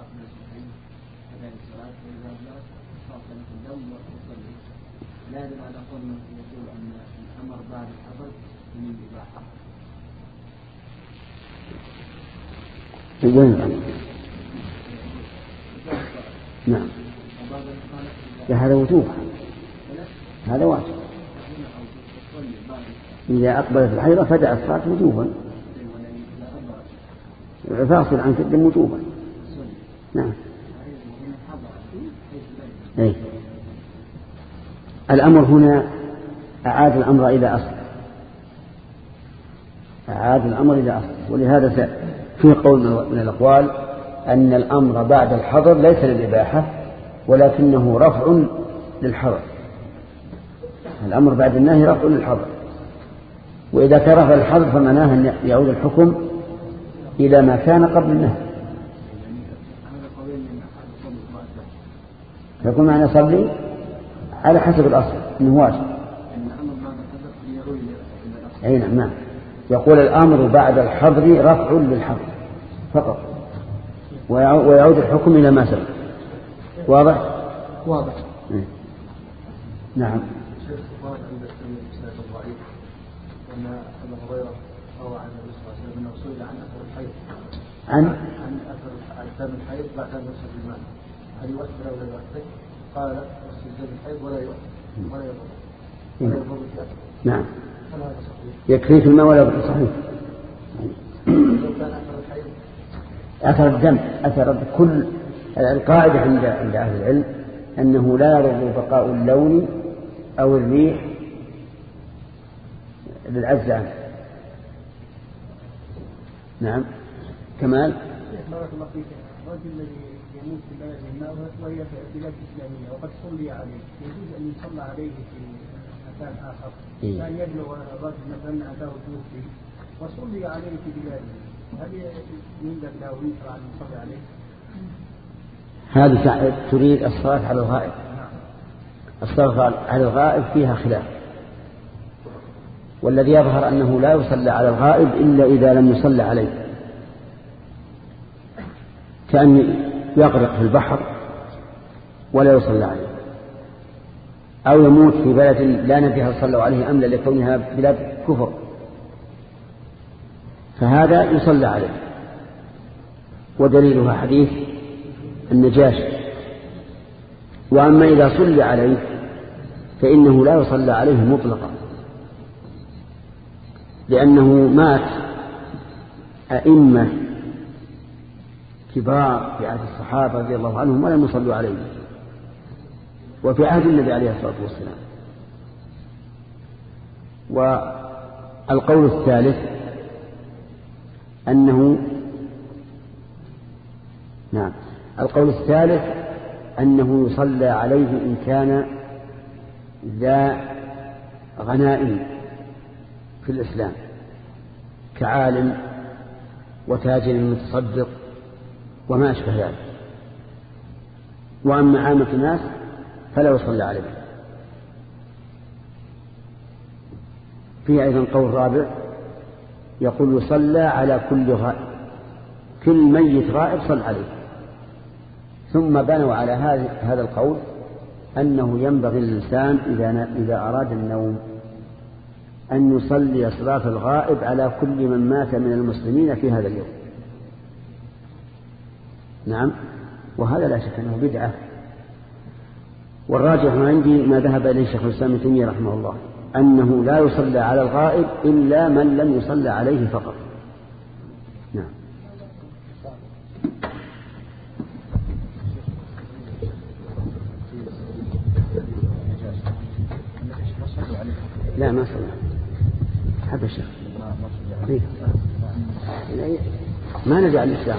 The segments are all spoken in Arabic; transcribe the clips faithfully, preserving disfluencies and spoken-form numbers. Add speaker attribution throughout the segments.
Speaker 1: لا يدل على قول من يقول أن الأمر بعد الحظر من الإباحة.
Speaker 2: نعم. هذا وجوب، هذا واجب. إذا أقبلت الحيضة فدع الصلاة وجوبا، فاصل عن كد وجوبا. نعم. أي. الأمر هنا أعاد الأمر إلى أصل، أعاد الأمر إلى أصل. ولهذا في قول من الأقوال أن الأمر بعد الحظر ليس للإباحة ولكنه رفع للحظر. الأمر بعد النهي رفع للحظر، وإذا كان رفع الحظر فمعناه أن يعود الحكم إلى ما كان قبل النهي. يكون معنى صلي على حسب الأصل أنه واجب. أي نعم. يقول الأمر بعد الحظر رفع للحظر فقط، ويعود الحكم إلى ما سبق. واضح؟
Speaker 1: واضح.
Speaker 2: نعم.
Speaker 1: أن أبا هريرة روى عن النبي صلى الله عليه وسلم أنه سئل عن أثر الحيض
Speaker 2: عن
Speaker 1: عن أثر دم الحيض بعد أن يغسل بالماء، هل يؤثر أو لا يؤثر؟ قال يغسل دم الحيض ولا يؤثر ولا يضر ولا يضر بالأثر.
Speaker 2: نعم.
Speaker 1: هل هذا صحيح؟
Speaker 2: يكفي في الماء ولا يضر. صحيح.
Speaker 1: لو كان أثر الحيض
Speaker 2: أثر الدم، أثر كل القاعدة عند عند أهل العلم أنه لا يضر بقاء اللون أو الريح للعجز عنه. نعم. كمال.
Speaker 1: بارك الله فيك. الرجل الذي يموت في بلد الماء وهي في بلاد إسلامية وقد صلي عليه، يجوز أن يصلى عليه في مكان آخر.
Speaker 2: إيه؟
Speaker 1: كان يبلغ الرجل مثلا أتاه توفي وصلي عليه في بلاده، هل يندب له ويشرع أن يصلي عليه؟
Speaker 2: هذه تريد الصلاة على الغائب. الصلاة على الغائب فيها خلاف، والذي يظهر أنه لا يصلى على الغائب إلا إذا لم يصلى عليه، كأن يغرق في البحر ولا يصلى عليه، أو يموت في بلد لا ندري هل صلوا عليه أم لا لكونها بلاد كفر، فهذا يصلى عليه. ودليلها حديث النجاشي. وأما إذا صلى عليه فإنه لا يصلى عليه مطلقا، لأنه مات أئمة كبار في عهد الصحابة رضي الله عنهم ولم يصلوا عليه، وفي عهد النبي عليه الصلاة والسلام. والقول الثالث أنه نعم القول الثالث أنه يصلى عليه إن كان ذا غنائم في الإسلام كعالم وتاجر متصدق وما أشبه ذلك. وأما عامة الناس فلا يصلى عليه. فيه أيضا قول رابع يقول يصلى على كل غائب، كل ميت غائب صلى عليه. ثم بنوا على هذا القول أنه ينبغي للإنسان إذا إذا أراد النوم أن يصلي صلاة الغائب على كل من مات من المسلمين في هذا اليوم. نعم. وهذا لا شك أنه بدعة، والراجح عندي ما ذهب إليه شيخ الإسلام ابن تيمية رحمه الله أنه لا يصلى على الغائب إلا من لم يصلى عليه فقط. نعم. لا ما صلى هذا الشيخ ما نجع الإسلام.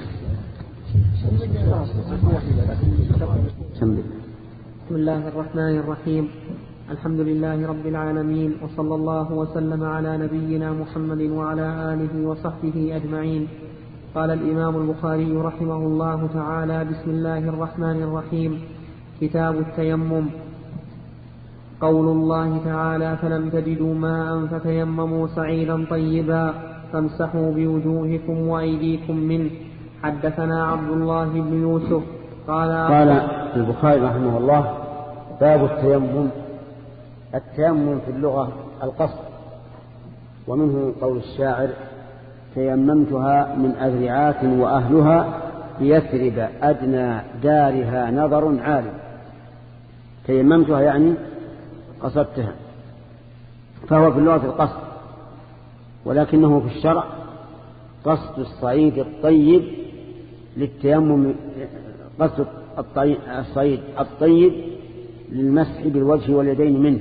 Speaker 3: بسم الله الرحمن الرحيم. الحمد لله رب العالمين، وصلى الله وسلم على نبينا محمد وعلى آله وصحبه أجمعين. قال الإمام البخاري رحمه الله تعالى: بسم الله الرحمن الرحيم. كتاب التيمم. قول الله تعالى: فلم تجدوا ماء فتيمموا صعيدا طيبا فامسحوا بوجوهكم وأيديكم منه. حدثنا عبد الله بن يوسف قال
Speaker 2: قال البخاري رحمه الله: باب التيمم. التيمم في اللغة القصد، ومنه قول الشاعر: تيممتها من أذرعات وأهلها بيثرب أدنى دارها نظر عالي. تيممتها يعني قصدتها، فهو في اللغة القصد، ولكنه في الشرع قصد الصعيد الطيب للتيمم، قصد الصعيد الطيب للمسح بالوجه واليدين منه،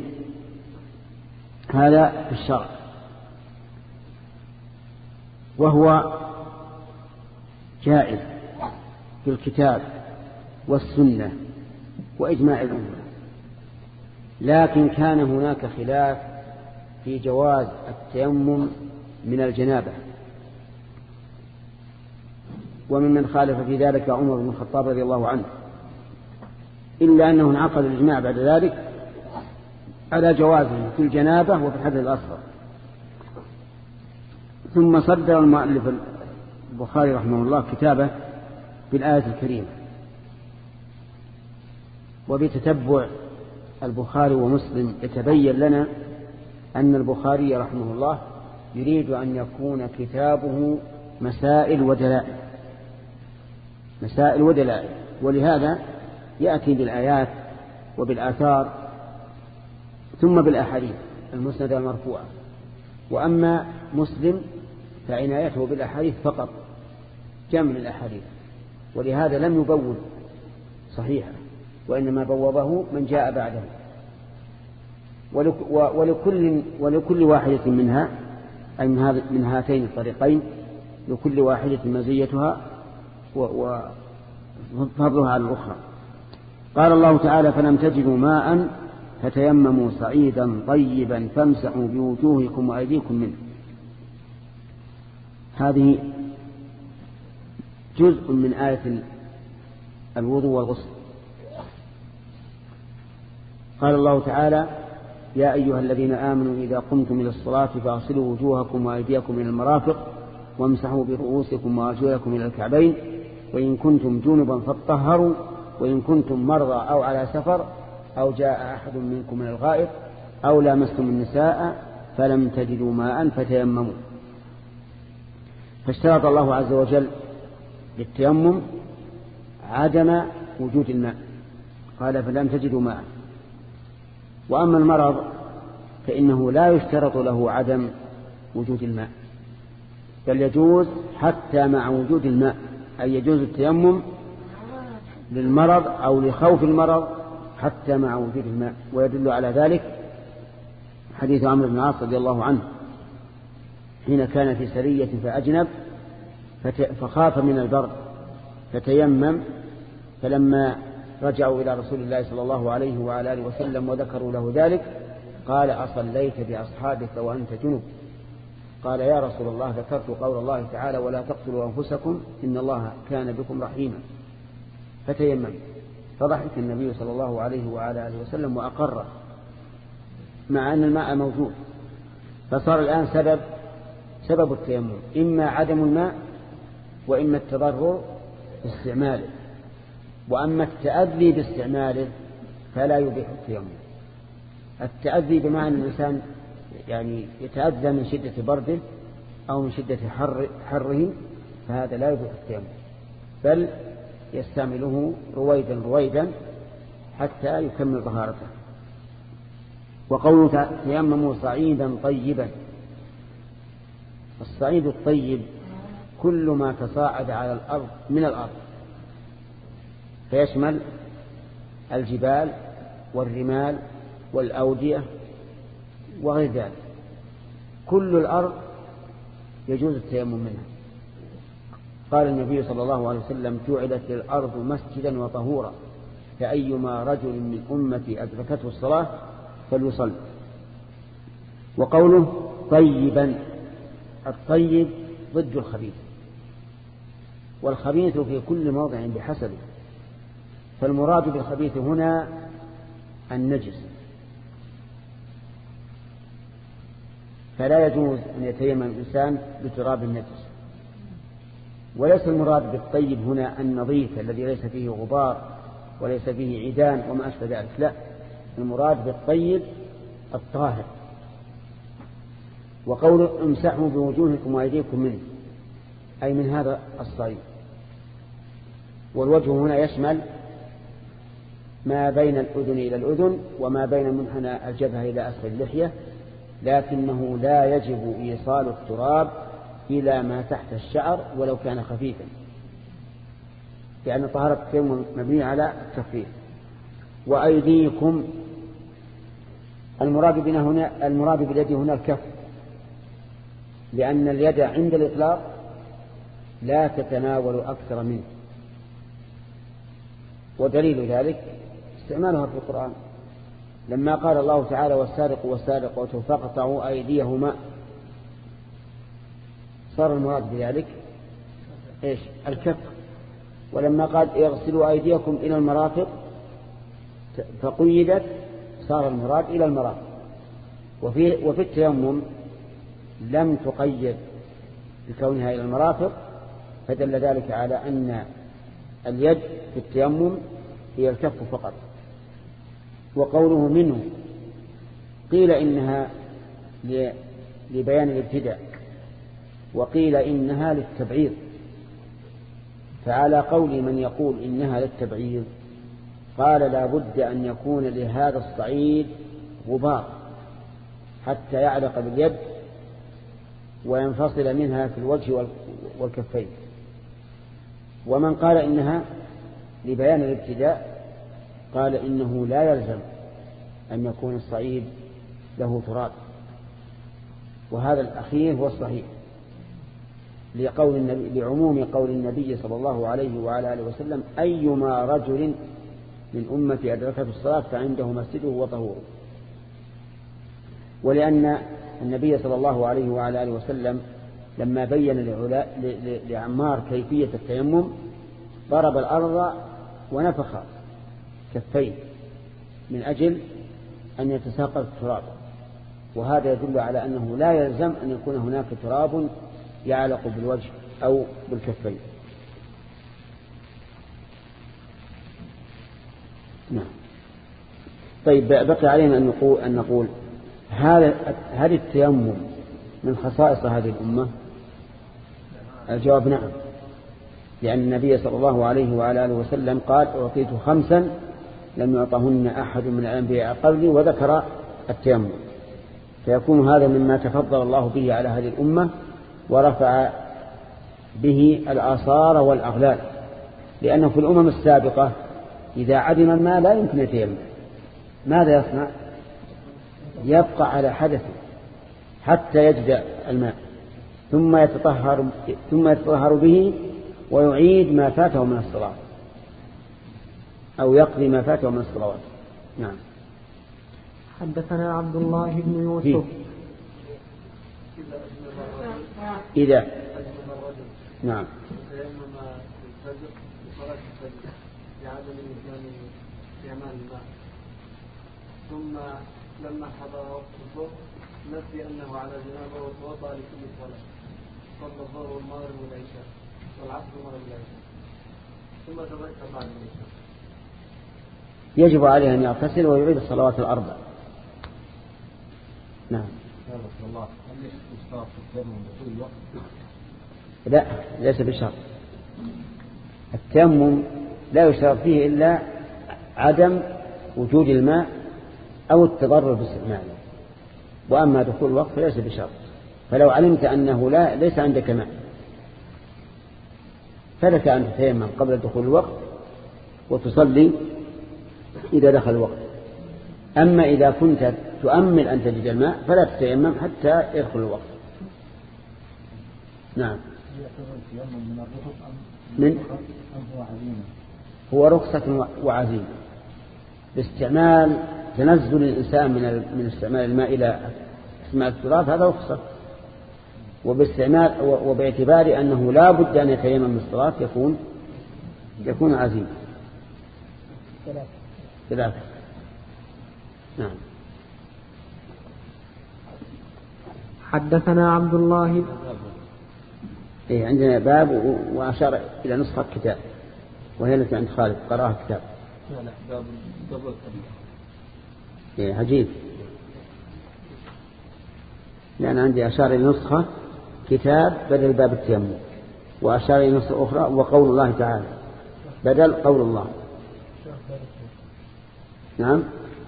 Speaker 2: هذا في الشرع، وهو جائز في الكتاب والسنة وإجماع الأمة. لكن كان هناك خلاف في جواز التيمم من الجنابة، وممن خالف في ذلك عمر بن الخطاب رضي الله عنه، إلا أنه انعقد الإجماع بعد ذلك على جوازه في الجنابة وفي الحدث الأصغر. ثم صدر المؤلف البخاري رحمه الله كتابه بالآية الكريمة. وبتتبع البخاري ومسلم يتبين لنا أن البخاري رحمه الله يريد أن يكون كتابه مسائل ودلائل، مسائل ودلائل، ولهذا يأتي بالآيات وبالآثار ثم بالأحاديث المسندة المرفوعة. وأما مسلم فعنايته بالأحاديث فقط، جمع الأحاديث، ولهذا لم يبوب صحيحا، وإنما بوبه من جاء بعده. ولكل, ولكل واحدة منها، أي من هاتين الطريقين، لكل واحدة مزيتها وفضلها على الأخرى. قال الله تعالى: فلم تجدوا ماء فتيمموا صعيدا طيبا فامسحوا بوجوهكم وأيديكم منه. هذه جزء من آية الوضوء والغسل. قال الله تعالى: يا أيها الذين آمنوا إذا قمتم إلى الصلاة فاغسلوا وجوهكم وأيديكم إلى المرافق وامسحوا برؤوسكم وأرجلكم إلى الكعبين وإن كنتم جنبا فاطهروا وإن كنتم مرضى أو على سفر أو جاء أحد منكم من الغائط أو لامستم النساء فلم تجدوا ماء فتيمموا. فاشترط الله عز وجل للتيمم عدم وجود الماء، قال: فلم تجدوا ماء. وأما المرض فإنه لا يشترط له عدم وجود الماء، بل يجوز حتى مع وجود الماء، أي يجوز التيمم للمرض أو لخوف المرض حتى مع وجود الماء. ويدل على ذلك حديث عمرو بن العاص رضي الله عنه حين كان في سرية فأجنب فخاف من البرد فتيمم، فلما رجعوا إلى رسول الله صلى الله عليه وعلى آله وسلم وذكروا له ذلك قال: أصليت بأصحابك وأنت جنب؟ قال: يا رسول الله ذكرت قول الله تعالى: ولا تقتلوا أنفسكم إن الله كان بكم رحيما، فتيمم. فضحك النبي صلى الله عليه وعلى آله وسلم وأقر، مع أن الماء موجود. فصار الآن سبب سبب التيمم إما عدم الماء وإما التضرر باستعماله. وأما التأذي باستعماله فلا يبيح التيمم. التأذي بمعنى الإنسان يعني يتأذى من شدة برده أو من شدة حر حره، فهذا لا يبيح التيمم، بل يستعمله رويدا رويدا حتى يكمل طهارته. وقوله تيمموا صعيدا طيبا، الصعيد الطيب كل ما تصاعد على الأرض من الأرض، فيشمل الجبال والرمال والأودية وغير ذلك. كل الأرض يجوز التيمم منها. قال النبي صلى الله عليه وسلم: جعلت الأرض مسجدا وطهورا، فأيما رجل من أمتي أدركته الصلاة فليصل. وقوله طيبا، الطيب ضد الخبيث، والخبيث في كل موضع بحسبه، فالمراد بالخبيث هنا النجس، فلا يجوز أن يتيمم الإنسان بتراب النجس. وليس المراد بالطيب هنا النظيف الذي ليس فيه غبار وليس فيه عيدان وما أشبه ذلك، لا، المراد بالطيب الطاهر. وقول امسحوا بوجوهكم وأيديكم منه أي من هذا الصعيد. والوجه هنا يشمل ما بين الأذن إلى الأذن وما بين منحنى الجبهة إلى أسفل اللحية، لكنه لا يجب إيصال التراب إلى ما تحت الشعر ولو كان خفيفا، لأن طهارة التيمم مبنية على التخفيف. وأيديكم المراد بنا هنا المراد باليد هنا الكف، لأن اليد عند الإطلاق لا تتناول أكثر منه، ودليل ذلك استعمالها في القرآن لما قال الله تعالى والسارق والسارقة فاقطعوا أيديهما، صار المراد بذلك إيش؟ الكف. ولما قال اغسلوا أيديكم إلى المرافق فقيدت، صار المراد إلى المرافق. وفي, وفي التيمم لم تقيد بكونها إلى المرافق، فدل ذلك على أن اليد في التيمم هي الكف فقط. وقوله منه قيل إنها لبيان الابتداء وقيل إنها للتبعيض، فعلى قول من يقول إنها للتبعيض قال لا بد أن يكون لهذا الصعيد غبار حتى يعلق باليد وينفصل منها في الوجه والكفين. ومن قال إنها لبيان الابتداء قال إنه لا يلزم أن يكون الصعيد له تراب، وهذا الأخير هو الصحيح لقول النبي لعموم قول النبي صلى الله عليه وعلى آله وسلم أيما رجل من أمتي أدركته الصلاة فعنده مسجده وطهوره. ولأن النبي صلى الله عليه وعلى آله وسلم لما بين لعمار كيفية التيمم ضرب الأرض ونفخ كفيه من أجل أن يتساقط التراب، وهذا يدل على أنه لا يلزم أن يكون هناك تراب يعلق بالوجه أو بالكفين. نعم. طيب بقي علينا أن نقول, أن نقول هل التيمم من خصائص هذه الأمة؟ الجواب نعم، لأن النبي صلى الله عليه وعلى آله وسلم قال أعطيت خمسا لم يعطهن أحد من الأنبياء قبلي، وذكر التيمم، فيكون هذا مما تفضل الله به على هذه الأمة ورفع به الآثار والأغلال، لأنه في الأمم السابقة إذا عدم الماء لا يمكن يتيمم، ماذا يصنع؟ يبقى على حدثه حتى يجد الماء ثم يتطهر ثم يتطهر به ويعيد ما فاته من الصلاة أو يقضي ما فاته من الصلوات. نعم.
Speaker 3: حدثنا عبد الله بن يوسف.
Speaker 2: إذا نعم
Speaker 1: ثم لما حضر وقت الظهر نسي أنه على جنابه وتوضأ لكل صلاة، صلى الظهر والمغرب والعشاء والعصر والمغرب والعشاء ثم تذكر بعد العشاء،
Speaker 2: يجب عليه أن يغتسل ويعيد الصلوات الأربع. نعم.
Speaker 1: الله هل يشترط في التيمم بطول الوقت؟
Speaker 2: لا، ليس بشرط. التيمم لا يشترط فيه إلا عدم وجود الماء أو التضرر باستعماله، وأما دخول الوقت فليس بشرط. فلو علمت أنه لا ليس عندك ماء فلك أن تتيمم قبل دخول الوقت وتصلي إذا دخل الوقت. أما إذا كنت تؤمل أن تجد الماء فلا تتيمم حتى يدخل الوقت. نعم. من هو رخصة وعزيمة باستعمال تنزل الإنسان من من استعمال الماء إلى استعمال التراب، هذا رخصة، وباستعمال وباعتبار أنه لا بد أن يتيمم من الصلاة يكون يكون عزيمة. ثلاثة. نعم.
Speaker 3: حدثنا عبد الله
Speaker 2: إيه عندنا باب وأشار إلى نسخة كتاب وهي التي عند خالد قرأها كتاب.
Speaker 1: لا لا باب قبل الترجمة.
Speaker 2: إيه عجيب، لأن عندي أشار إلى نسخة كتاب بدل باب التيمم، وأشار إلى نسخة أخرى وقول الله تعالى بدل قول الله. نعم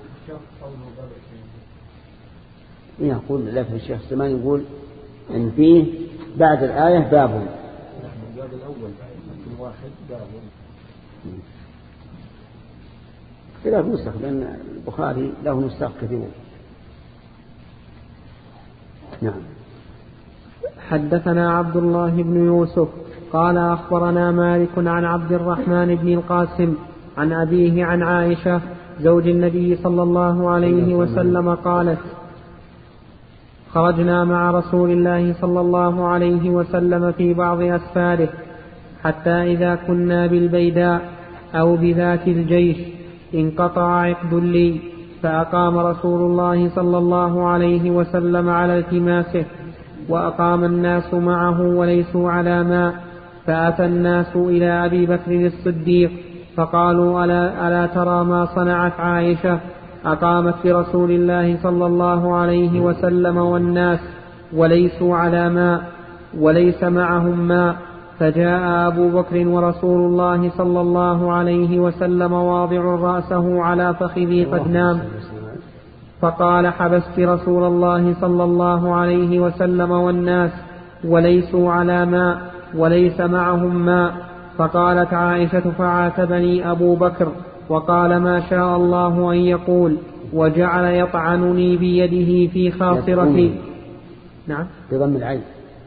Speaker 2: يقول لكن الشيخ سليمان يقول إن فيه بعد الآية باب.
Speaker 1: الباب الأول كل واحد باب.
Speaker 2: خلاف نسخ لأن البخاري له نسخ كثير. نعم.
Speaker 3: حدثنا عبد الله بن يوسف قال أخبرنا مالك عن عبد الرحمن بن القاسم عن أبيه عن عائشة زوج النبي صلى الله عليه وسلم قالت: خرجنا مع رسول الله صلى الله عليه وسلم في بعض أسفاره حتى إذا كنا بالبيداء أو بذات الجيش انقطع عقد لي، فأقام رسول الله صلى الله عليه وسلم على التماسه، وأقام الناس معه وليسوا على ماء، فأتى الناس إلى أبي بكر الصديق فقالوا: ألا, ألا ترى ما صنعت عائشة؟ أقامت برسول الله صلى الله عليه وسلم والناس وليسوا على ماء وليس معهم ماء. فجاء أبو بكر ورسول الله صلى الله عليه وسلم واضع رأسه على فخذي قد نام، فقال: حبست رسول الله صلى الله عليه وسلم والناس وليسوا على ماء وليس معهم ماء. فقالت عائشة: فعاتبني أبو بكر وقال: ما شاء الله أن يقول، وجعل يطعنني بيده في خاصرتي. نعم
Speaker 2: بضم العين.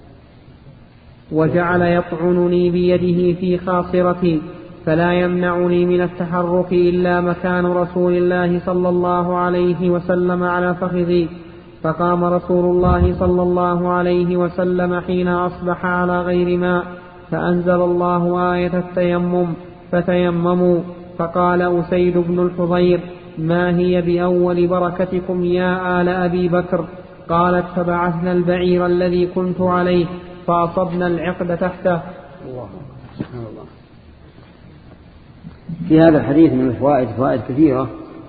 Speaker 3: وجعل يطعنني بيده في خاصرتي، فلا يمنعني من التحرك إلا مكان رسول الله صلى الله عليه وسلم على فخذي. فقام رسول الله صلى الله عليه وسلم حين أصبح على غير ماء، فأنزل الله آية التيمم فتيمموا. فقال أسيد بن الحضير: ما هي بأول بركتكم يا آل أبي بكر؟ قالت: فبعثنا البعير الذي كنت عليه فأصبنا العقد تحته.
Speaker 2: الله سبحان الله. في هذا الحديث من الفوائد فوائد كثيرة،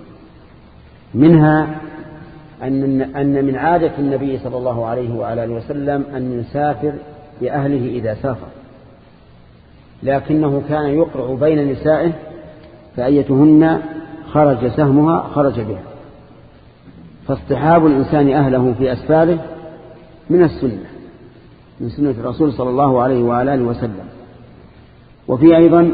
Speaker 2: منها أن أن من عادة النبي صلى الله عليه وعلى آله وسلم أن يسافر بأهله إذا سافر، لكنه كان يقرع بين نسائه فأيتهن خرج سهمها خرج بها. فاصطحاب الإنسان أهله في أسفاره من السنة، من سنة الرسول صلى الله عليه وعلى آله وسلم. وفي أيضا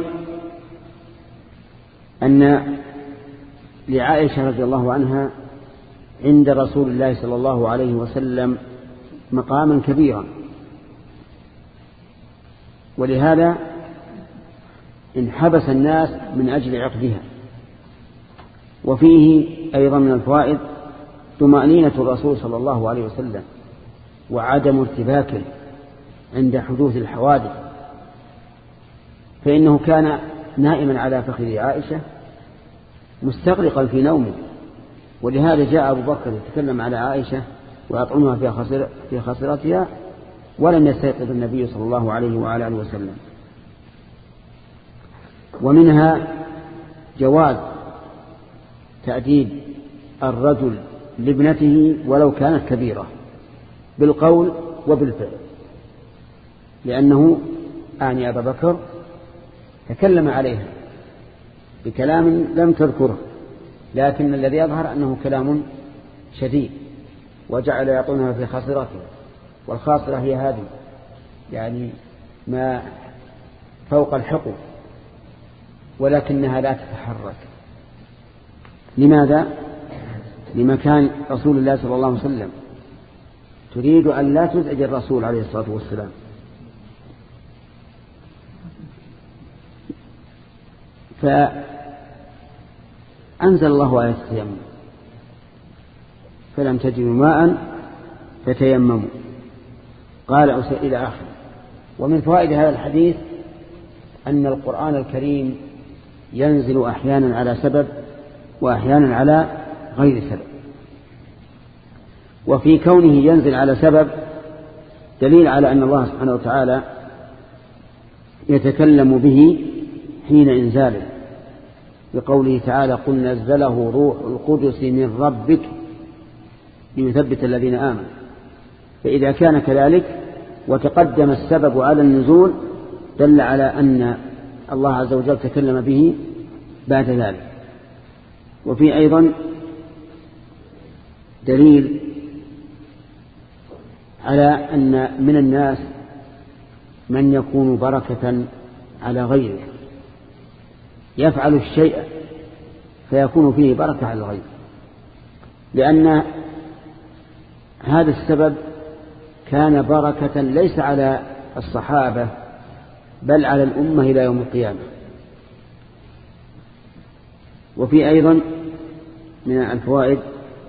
Speaker 2: أن لعائشة رضي الله عنها عند رسول الله صلى الله عليه وسلم مقاما كبيرا، ولهذا انحبس الناس من أجل عقدها. وفيه أيضا من الفوائد طمأنينة الرسول صلى الله عليه وسلم وعدم ارتباكه عند حدوث الحوادث، فإنه كان نائما على فخذ عائشة مستغرقا في نومه، ولهذا جاء أبو بكر يتكلم على عائشة ويطعنها في خاصر في خاصرتها ولم يستيقظ النبي صلى الله عليه وعلى آله وسلم. ومنها جواز تأديب الرجل لابنته ولو كانت كبيرة بالقول وبالفعل، لأنه أعني أبا بكر تكلم عليها بكلام لم تذكره، لكن الذي يظهر أنه كلام شديد، وجعل يطعنها في خاصرتها، والخاصرة هي هذه يعني ما فوق الحقوق، ولكنها لا تتحرك. لماذا؟ لمكان رسول الله صلى الله عليه وسلم، تريد أن لا تزعج الرسول عليه الصلاة والسلام. فأنزل الله آية التيمم فلم تجدوا ماء فتيمموا، قال إلى آخر. ومن فوائد هذا الحديث أن القرآن الكريم ينزل أحيانا على سبب وأحيانا على غير سبب، وفي كونه ينزل على سبب دليل على أن الله سبحانه وتعالى يتكلم به حين إنزاله، بقوله تعالى قل نزله روح القدس من ربك ليثبت الذين آمنوا. فإذا كان كذلك وتقدم السبب على النزول دل على أن الله عز وجل تكلم به بعد ذلك. وفي أيضا دليل على أن من الناس من يكون بركة على غيره، يفعل الشيء فيكون فيه بركة على الغير، لأن هذا السبب كان بركة ليس على الصحابة بل على الأمة إلى يوم القيامة. وفي أيضا من الفوائد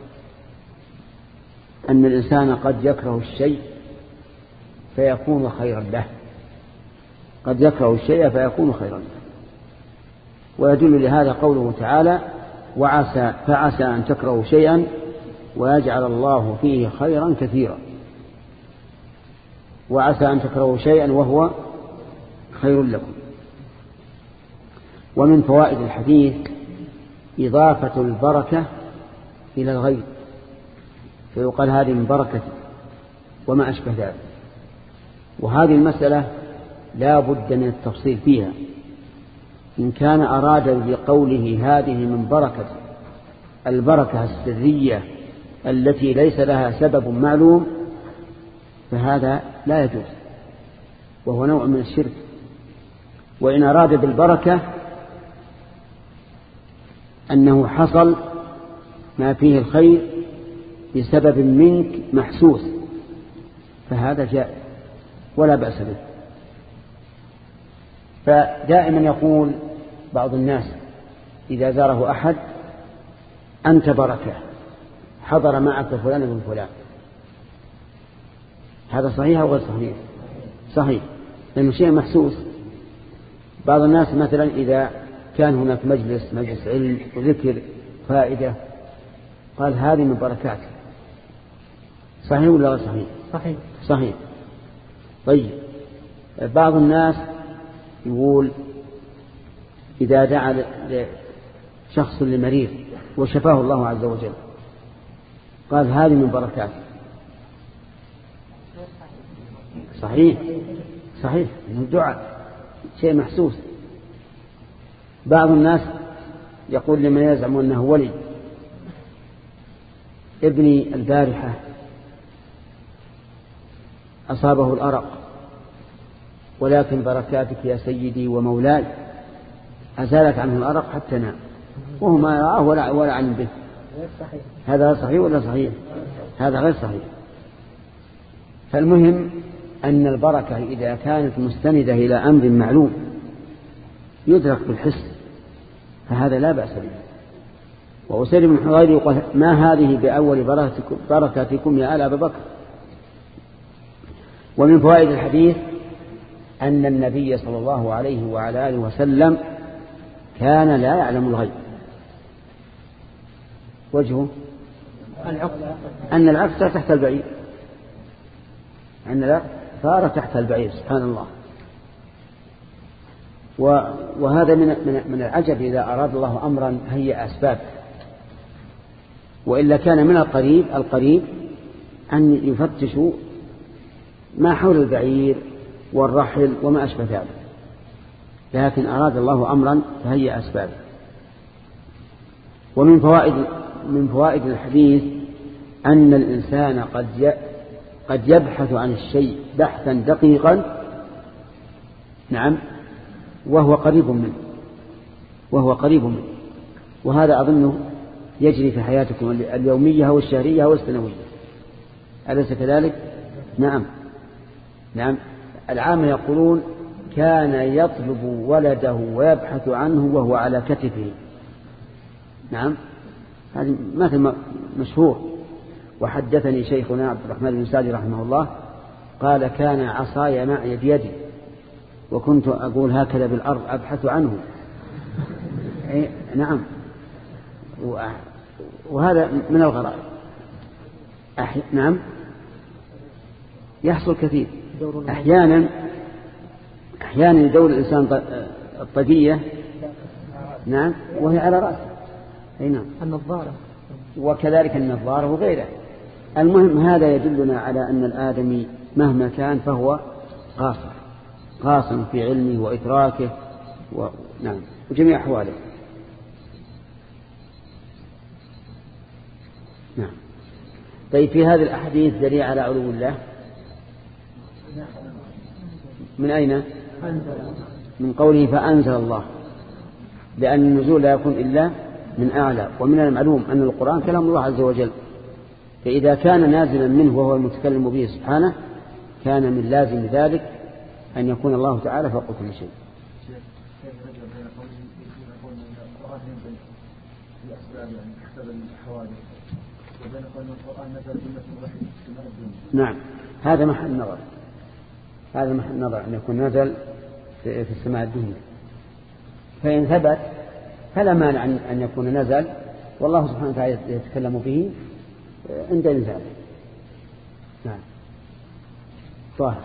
Speaker 2: أن الإنسان قد يكره الشيء فيكون خيرا له، قد يكره الشيء فيكون خيرا له. ويدل لهذا قوله تعالى وعسى فعسى أن تكرهوا شيئا ويجعل الله فيه خيرا كثيرا. وعسى أن تكرهوا شيئا وهو خير لكم. ومن فوائد الحديث إضافة البركة إلى الغير، فيقال هذه من بركة وما أشبه ذلك. وهذه المسألة لا بد من التفصيل فيها. إن كان أراد بقوله هذه من بركة البركة السرية التي ليس لها سبب معلوم فهذا لا يجوز وهو نوع من الشرك. وإن أراد بالبركة أنه حصل ما فيه الخير بسبب منك محسوس فهذا جائز ولا بأس به. فدائما يقول بعض الناس إذا زاره أحد أنت بركة حضر معك فلان بن فلان. هذا صحيح أو غير صحيح؟ صحيح، لأنه شيء محسوس. بعض الناس مثلا إذا كان هناك مجلس مجلس علم وذكر فائدة قال هذه من بركاته. صحيح ولا غير صحيح؟
Speaker 3: صحيح.
Speaker 2: صحيح. طيب بعض الناس يقول إذا دعا شخص لمريض وشفاه الله عز وجل قال هذه من بركاته. صحيح صحيح، الدعاء شيء محسوس. بعض الناس يقول لمن يزعم أنه ولي ابني البارحة أصابه الأرق ولكن بركاتك يا سيدي ومولاي أزالت عنه الأرق حتى نام وهو ما يراه ولا, ولا علم به. هذا صحيح ولا صحيح؟ هذا غير صحيح. فالمهم أن البركة إذا كانت مستندة إلى أمر معلوم يدرك بالحس فهذا لا بأس به. وأسير بن حضير يقول ما هذه بأول بركاتكم, بركاتكم يا آل أبي بكر. ومن فوائد الحديث أن النبي صلى الله عليه وعلى آله وسلم كان لا يعلم الغيب. وجهه أن العكس تحت البعير، أن لا صار تحت البعير سبحان الله. وهذا من من العجب إذا أراد الله أمرا هي أسباب. وإلا كان من القريب القريب أن يفتشوا ما حول البعير والرحل وما أشبه ذلك، لكن أراد الله أمرا فهي أسباب. ومن فوائد من فوائد الحديث أن الإنسان قد قد يبحث عن الشيء بحثا دقيقا نعم وهو قريب منه وهو قريب منه وهذا أظنه يجري في حياتكم اليومية والشهرية والسنوية، أليس كذلك؟ نعم نعم. العامة يقولون كان يطلب ولده ويبحث عنه وهو على كتفه. نعم هذا مثل مشهور. وحدثني شيخنا عبد الرحمن بن سعدي رحمه الله قال كان عصاي معي بيدي وكنت أقول هكذا بالأرض أبحث عنه. نعم. وهذا من الغرائب. أحي... نعم يحصل كثير. أحيانا أحيانا يدور الإنسان الطاقية نعم وهي على رأسه أي نعم
Speaker 3: النظارة
Speaker 2: وكذلك النظارة وغيره. المهم هذا يدلنا على أن الآدمي مهما كان فهو قاصر قاصر في علمه وإدراكه و... نعم وجميع أحواله. نعم. طيب في هذه الأحاديث دليل على علو الله من أين؟ من قوله فأنزل الله، لأن النزول لا يكون إلا من أعلى، ومن المعلوم أن القرآن كلام الله عز وجل، فإذا كان نازلا منه وهو المتكلم به سبحانه كان من لازم ذلك أن يكون الله تعالى فوق كل شيء. نعم هذا محل نظر، هذا محل نظر أن يكون نزل في السماء الدنيا، فإن ثبت فلا مانع أن يكون نزل والله سبحانه وتعالى يتكلم به عند إنزاله. نعم. طاهر.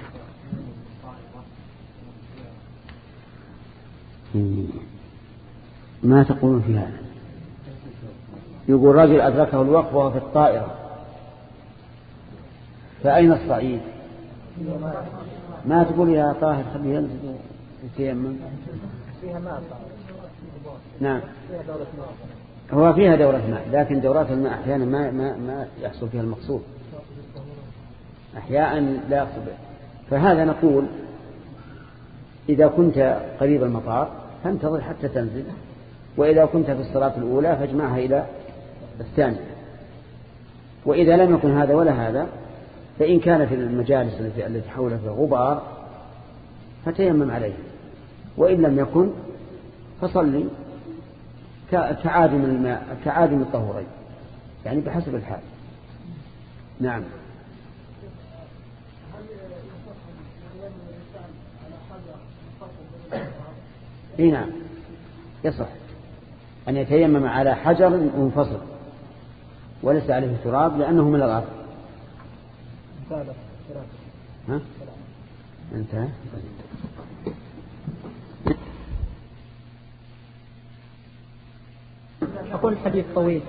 Speaker 2: ما تقولون في هذا؟ يقول رجل أدركه الوقت وهو في الطائرة، فأين الصعيد؟ ما تقول يا طاهر خليه ينزل يتيمم.
Speaker 1: فيها ماء.
Speaker 2: نعم هو فيها دورة ماء، لكن دورات الماء أحيانا ما, ما, ما يحصل فيها المقصود، أحيانا لا يحصل به. فهذا نقول إذا كنت قريب المطار فانتظر حتى تنزل، وإذا كنت في الصلاة الأولى فاجمعها إلى الثانية، وإذا لم يكن هذا ولا هذا فإن كان في المجالس التي حولها في غبار فتيمم عليه، وإن لم يكن فصلي كعادم الماء كعادم الطهورين، يعني بحسب الحال. نعم. اي نعم يصح أن يتيمم على حجر منفصل وليس عليه تراب لأنه من الأرض. ها؟ انتهى.
Speaker 3: أقول الحديث طويل.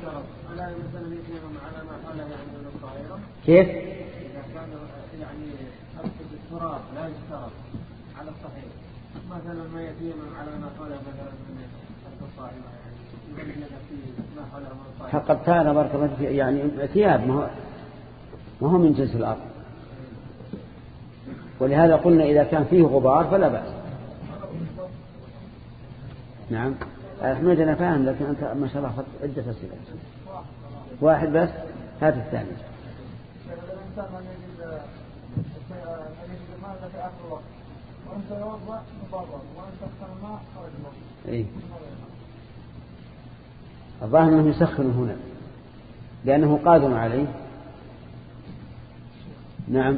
Speaker 2: كيف؟
Speaker 1: إذا كان يعني أكثر التراب لا يشترط على الصحيح، مثلا ما يتيمم على ما قاله مثلا من الصائمة يعني يبلغ فيه ما قاله من الصائمة.
Speaker 2: حق التالى بارك الله فيك، يعني ثياب ما هو ما هو من جنس الأرض، ولهذا قلنا إذا كان فيه غبار فلا بأس. نعم أحمد أنا فاهم، لكن أنت ما شاء الله عدة أسئلة. واحد بس هذا الثاني.
Speaker 1: الإنسان أن يجد أن يجد الماء في آخر الوقت، وأنت يوضع مبرر، وأنت تسخن الماء خرج الوقت.
Speaker 2: إيه. الظاهر أنه يسخن هنا لأنه قادر عليه. نعم.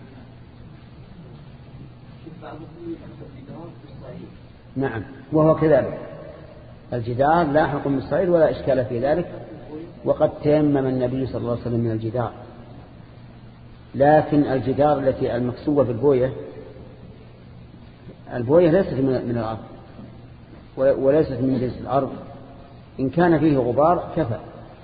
Speaker 2: نعم وهو كذلك، الجدار لاحق بالصعيد ولا إشكال في ذلك، وقد تيمم النبي صلى الله عليه وسلم من الجدار، لكن الجدار التي المكسوة بالبوية، البوية ليست من الأرض وليست من جنس الأرض، إن كان فيه غبار كفى،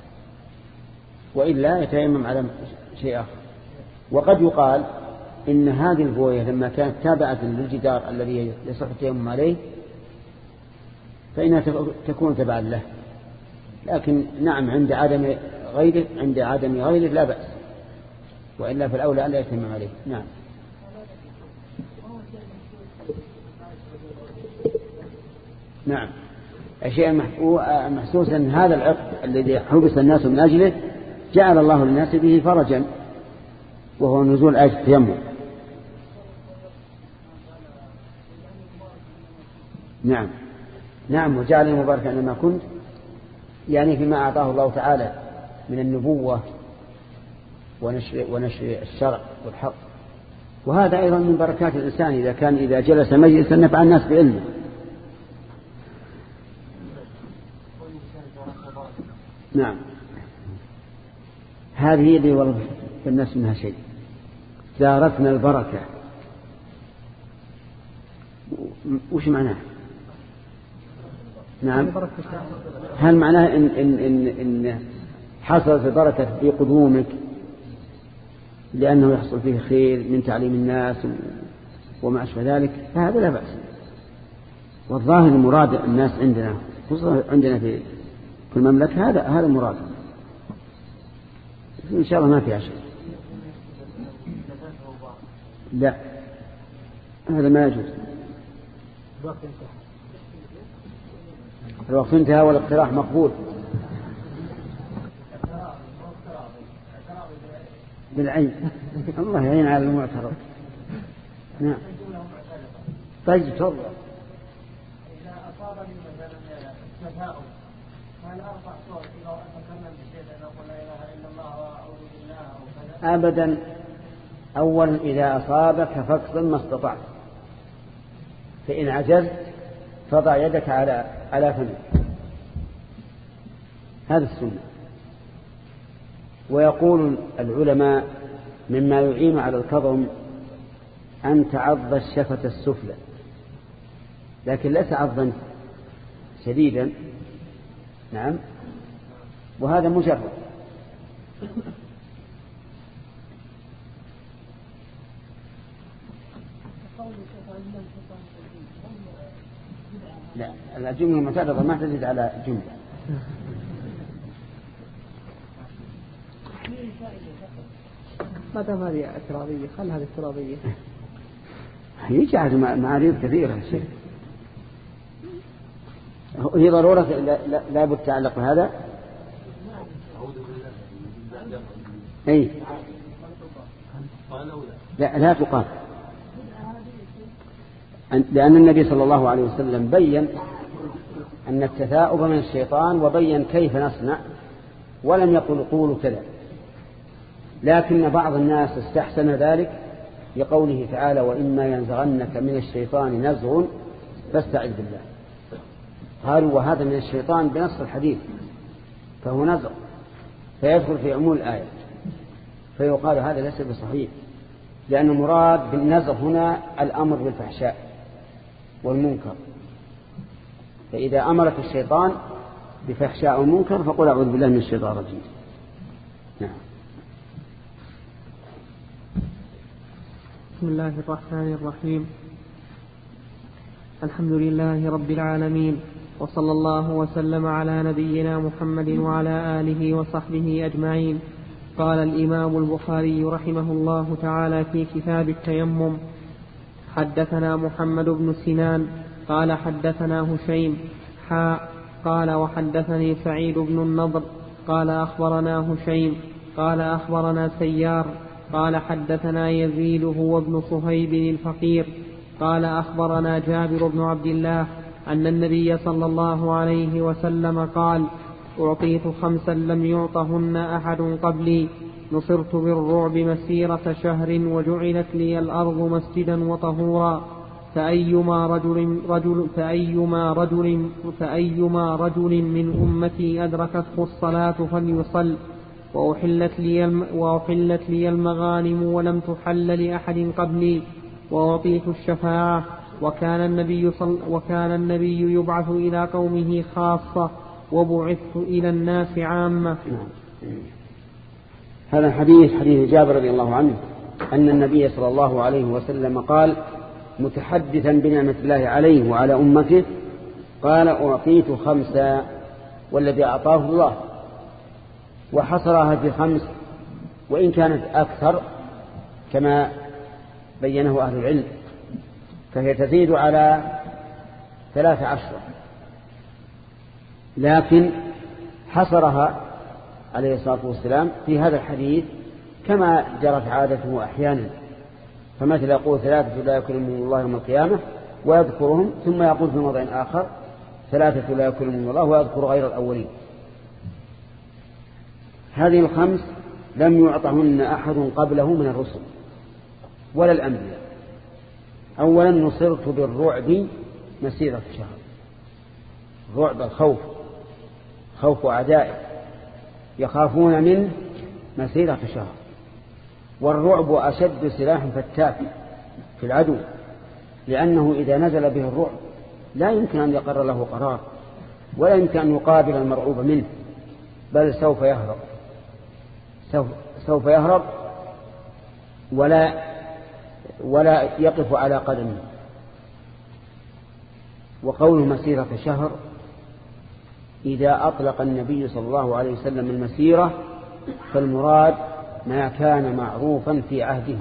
Speaker 2: وإلا يتيمم على شيء آخر. وقد يقال إن هذه البوية لما كانت تابعة للجدار الذي يصح التيمم عليه فإنها تكون تبعا له، لكن نعم عند عدم غيره عند عدم غيره لا بأس، وإلا في الأولى أن لا يتيمم عليه. نعم. نعم الشيء محسوس أن هذا العقد الذي حبس الناس من أجله جعل الله للناس به فرجا، وهو نزول آية التيمم. نعم نعم وجعل المبارك أنما كنت، يعني فيما أعطاه الله تعالى من النبوة ونشر, ونشر الشرع والحق، وهذا أيضا من بركات الإنسان إذا كان إذا جلس مجلسا نفع الناس بعلمه. نعم هذه اللي والله في الناس منها شيء، زارتنا البركة وش معناه؟ نعم، هل معناه إن, إن, إن, إن حصلت البركة في قدومك لأنه يحصل فيه خير من تعليم الناس وما أشبه ذلك، فهذا لا بأس. والظاهر المراد الناس عندنا خصوصا عندنا في في المملكة هذا هذا المراد، إن شاء الله ما في شيء. لا هذا ما يجوز. الوقت انتهى والاقتراح مقبول بالعين. الله يعين على المعترض. نعم طيب تفضل.
Speaker 1: إذا أصابني مثلا التفاؤل هل أرفع صوتي أو أتكلم بشيء أن أقول لا إله إلا الله وأعوذ بالله أو كذا؟
Speaker 2: أبدا. أولا إذا أصابك فاقصد ما استطعت، فإن عجزت فضع يدك على على فمك، هذا السنة. ويقول العلماء مما يعين على الكظم أن تعض الشفة السفلى، لكن ليس عضا شديدا. نعم، وهذا مجرد. لا، الجملة المعترضة ما تزيد على جملة.
Speaker 3: ما دام هذه اعتراضية خل هذه اعتراضية.
Speaker 2: يجعل معارض كثيرة شيء. هي ضرورة لا, لا بد تعلق بهذا. أي لا لا تقال، لأن النبي صلى الله عليه وسلم بين أن التثاؤب من الشيطان وبين كيف نصنع، ولم يقل قولوا كذا. لكن بعض الناس استحسن ذلك لقوله تعالى وإما ينزغنك من الشيطان نزغ فاستعذ بالله. قالوا وهذا من الشيطان بنص الحديث، فهو نزغ فيدخل في عموم الآية، فيقال هذا ليس بصحيح، لأن المراد بالنزغ هنا الأمر بالفحشاء والمنكر. فإذا أمرك الشيطان بفحشاء والمنكر فقل أعوذ بالله من الشيطان الرجيم. نعم.
Speaker 3: بسم الله الرحمن الرحيم. الحمد لله رب العالمين، وصلى الله وسلم على نبينا محمد وعلى آله وصحبه أجمعين. قال الإمام البخاري رحمه الله تعالى في كتاب التيمم: حدثنا محمد بن سنان قال حدثنا هشيم حاء قال وحدثني سعيد بن النضر قال أخبرنا هشيم قال أخبرنا سيار قال حدثنا يزيد هو ابن صهيب الفقير قال أخبرنا جابر بن عبد الله أن النبي صلى الله عليه وسلم قال: أعطيت خمسا لم يعطهن أحد قبلي، نصرت بالرعب مسيرة شهر، وجعلت لي الأرض مسجدا وطهورا، فأيما رجل, رجل, فأيما رجل, فأيما رجل من أمتي أدركته الصلاة فليصل، وأحلت لي, وأحلت لي المغانم ولم تحل لأحد قبلي، وأعطيت الشفاعة. وكان النبي, صل وكان النبي يبعث إلى قومه خاصة، وبعثت إلى الناس عامة.
Speaker 2: هذا الحديث حديث جابر رضي الله عنه أن النبي صلى الله عليه وسلم قال متحدثا بنعمة الله عليه وعلى أمته، قال: أعطيت خمسة، والذي أعطاه الله، وحصرها في خمس، وإن كانت أكثر كما بينه أهل العلم فهي تزيد على ثلاث عشرة، لكن حصرها عليه الصلاة والسلام في هذا الحديث كما جرت عادته أحيانا، فمثل يقول ثلاثة لا يكلمهم الله يوم القيامة ويذكرهم، ثم يقول في موضع آخر ثلاثة لا يكلمهم الله ويذكر غير الأولين. هذه الخمس لم يعطهن أحد قبله من الرسل ولا الأنبياء. أولا نصرت بالرعب مسيرة شهر، رعب الخوف، خوف أعدائه يخافون منه مسيرة شهر، والرعب أشد سلاح فتاك في العدو، لأنه إذا نزل به الرعب لا يمكن أن يقر له قرار ولا يمكن أن يقابل المرعوب منه، بل سوف يهرب سوف, سوف يهرب ولا ولا يقف على قدمه. وقوله مسيرة شهر، إذا أطلق النبي صلى الله عليه وسلم المسيرة فالمراد ما كان معروفا في عهده،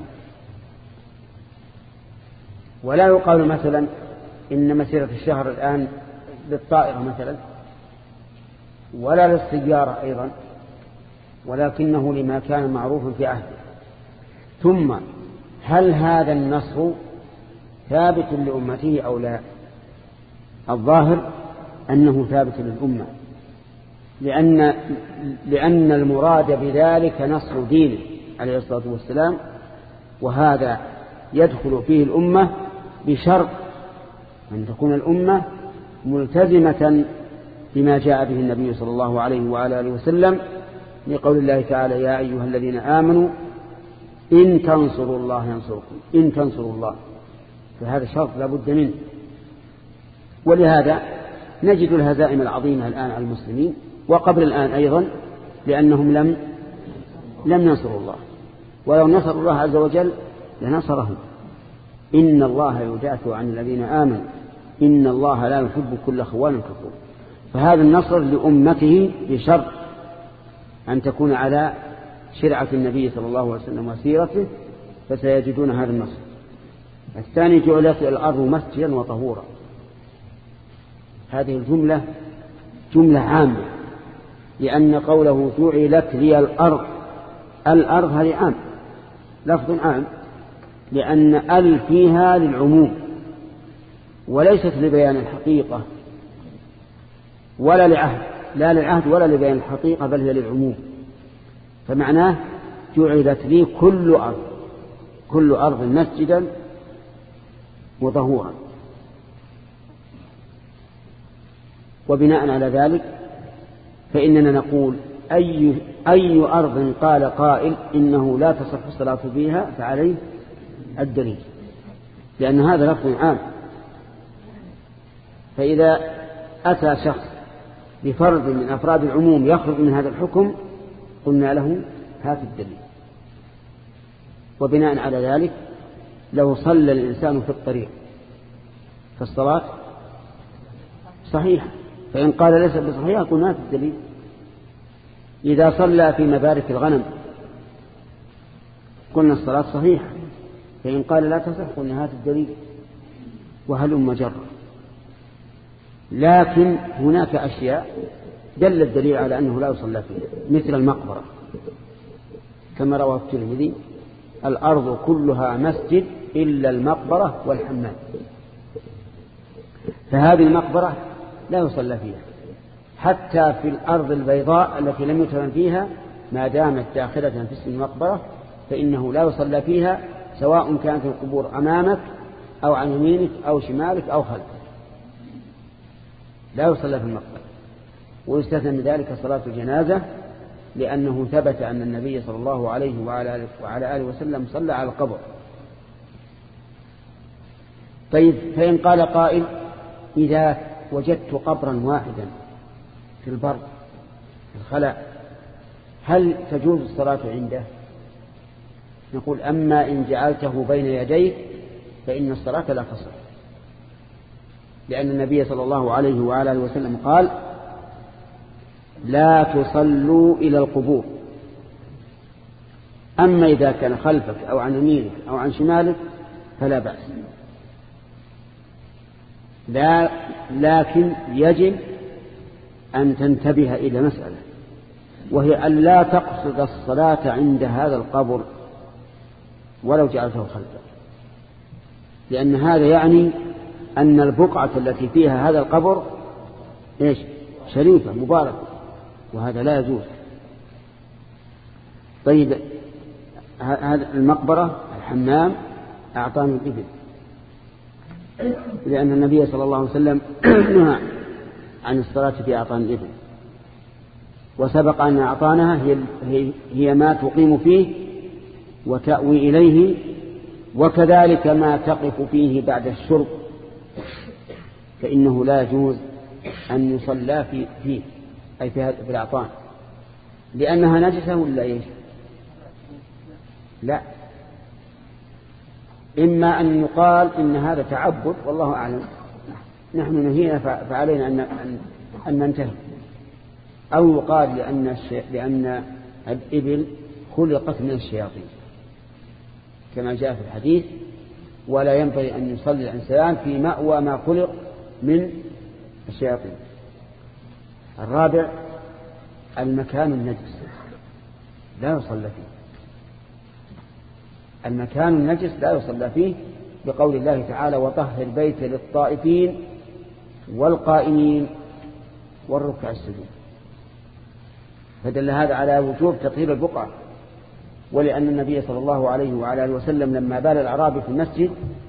Speaker 2: ولا يقال مثلا إن مسيرة الشهر الآن للطائرة مثلا ولا للسيارة أيضا، ولكنه لما كان معروفا في عهده. ثم هل هذا النصر ثابت لأمته أو لا؟ الظاهر أنه ثابت للأمة، لأن, لأن المراد بذلك نصر دينه عليه الصلاة والسلام، وهذا يدخل فيه الأمة بشرط أن تكون الأمة ملتزمة بما جاء به النبي صلى الله عليه وعلى آله وسلم، لقول الله تعالى: يا أيها الذين آمنوا إن تنصروا الله ينصركم، إن تنصروا الله، فهذا شرط لا بد منه. ولهذا نجد الهزائم العظيمة الآن على المسلمين وقبل الآن أيضا، لأنهم لم لم ينصروا الله، ولو نصروا الله عز وجل لنصرهم. إن الله يدافع عن الذين آمنوا إن الله لا يحب كل خوان كفور. فهذا النصر لأمته بشرط أن تكون على شرعة النبي صلى الله عليه وسلم وسيرته، فسيجدون هذا النصر. الثاني: جعلت الأرض مسجدا وطهورا. هذه الجملة جملة عامة، لأن قوله جعلت لي الأرض، الأرض هذه عام، لفظ عام، لأن ال فيها للعموم وليست لبيان الحقيقة ولا لعهد، لا للعهد ولا لبيان الحقيقة، بل هي للعموم. فمعناه جعلت لي كل أرض، كل أرض مسجدا وطهورا. وبناء على ذلك فإننا نقول أي, أي أرض قال قائل إنه لا تصح الصلاة فيها فعليه الدليل، لأن هذا لفظ عام. فإذا أتى شخص بفرد من أفراد العموم يخرج من هذا الحكم قلنا له هات الدليل. وبناء على ذلك لو صلى الإنسان في الطريق فالصلاة صحيحة، فإن قال ليس بصحيحة قلنا هات الدليل. إذا صلى في مبارك الغنم قلنا الصلاة صحيحة، فإن قال لا تصح قلنا هات الدليل، وهلم جرا. لكن هناك أشياء دل الدليل على أنه لا يصلى فيها، مثل المقبرة، كما رواه الترمذي: الأرض كلها مسجد إلا المقبرة والحمام. فهذه المقبرة لا يصلى فيها، حتى في الأرض البيضاء التي لم يتبن فيها ما دامت داخلة في اسم المقبرة فإنه لا يصلى فيها، سواء كانت القبور أمامك أو عن يمينك أو شمالك أو خلفك، لا يصلى في المقبرة. ويستثنى من ذلك صلاة الجنازة، لأنه ثبت أن النبي صلى الله عليه وعلى آله وسلم صلى على القبر. طيب، فإن قال قائل: إذا وجدت قبرا واحدا في البر في الخلاء هل تجوز الصلاة عنده؟ نقول: أما إن جعلته بين يديك فإن الصلاة لا تصح، لأن النبي صلى الله عليه وعلى آله وسلم قال: لا تصلوا إلى القبور. أما إذا كان خلفك أو عن يمينك أو عن شمالك فلا بأس. لا، لكن يجب أن تنتبه إلى مسألة، وهي أن لا تقصد الصلاة عند هذا القبر ولو جعلته خلفك، لأن هذا يعني أن البقعة التي فيها هذا القبر إيش؟ شريفة مباركة، وهذا لا يجوز. طيب، هذا المقبرة الحمام أعطاني الإبل، لأن النبي صلى الله عليه وسلم نهى عن الصلاة في أعطان الإبل، وسبق أن أعطانها هي, هي ما تقيم فيه وتأوي إليه وكذلك ما تقف فيه بعد الشرب فإنه لا يجوز أن يصلى في فيه أي في هذا الأعطان، لأنها نجسة ولا إيش؟ لا، إما أن يقال إن هذا تعبد والله أعلم، نحن نهينا فعلينا أن أن ننتهي، أو يقال لأن لأن الإبل خلقت من الشياطين كما جاء في الحديث، ولا ينبغي أن يصلي الإنسان في مأوى ما خلق من الشياطين. الرابع المكان النجس لا يصلى فيه، المكان النجس لا يصلى فيه بقول الله تعالى وطهر بيت للطائفين والقائمين والركع السجود، فدل هذا على وجوب تطهير البقعة. ولأن النبي صلى الله عليه وعلى آله وسلم لما بال الأعرابي في المسجد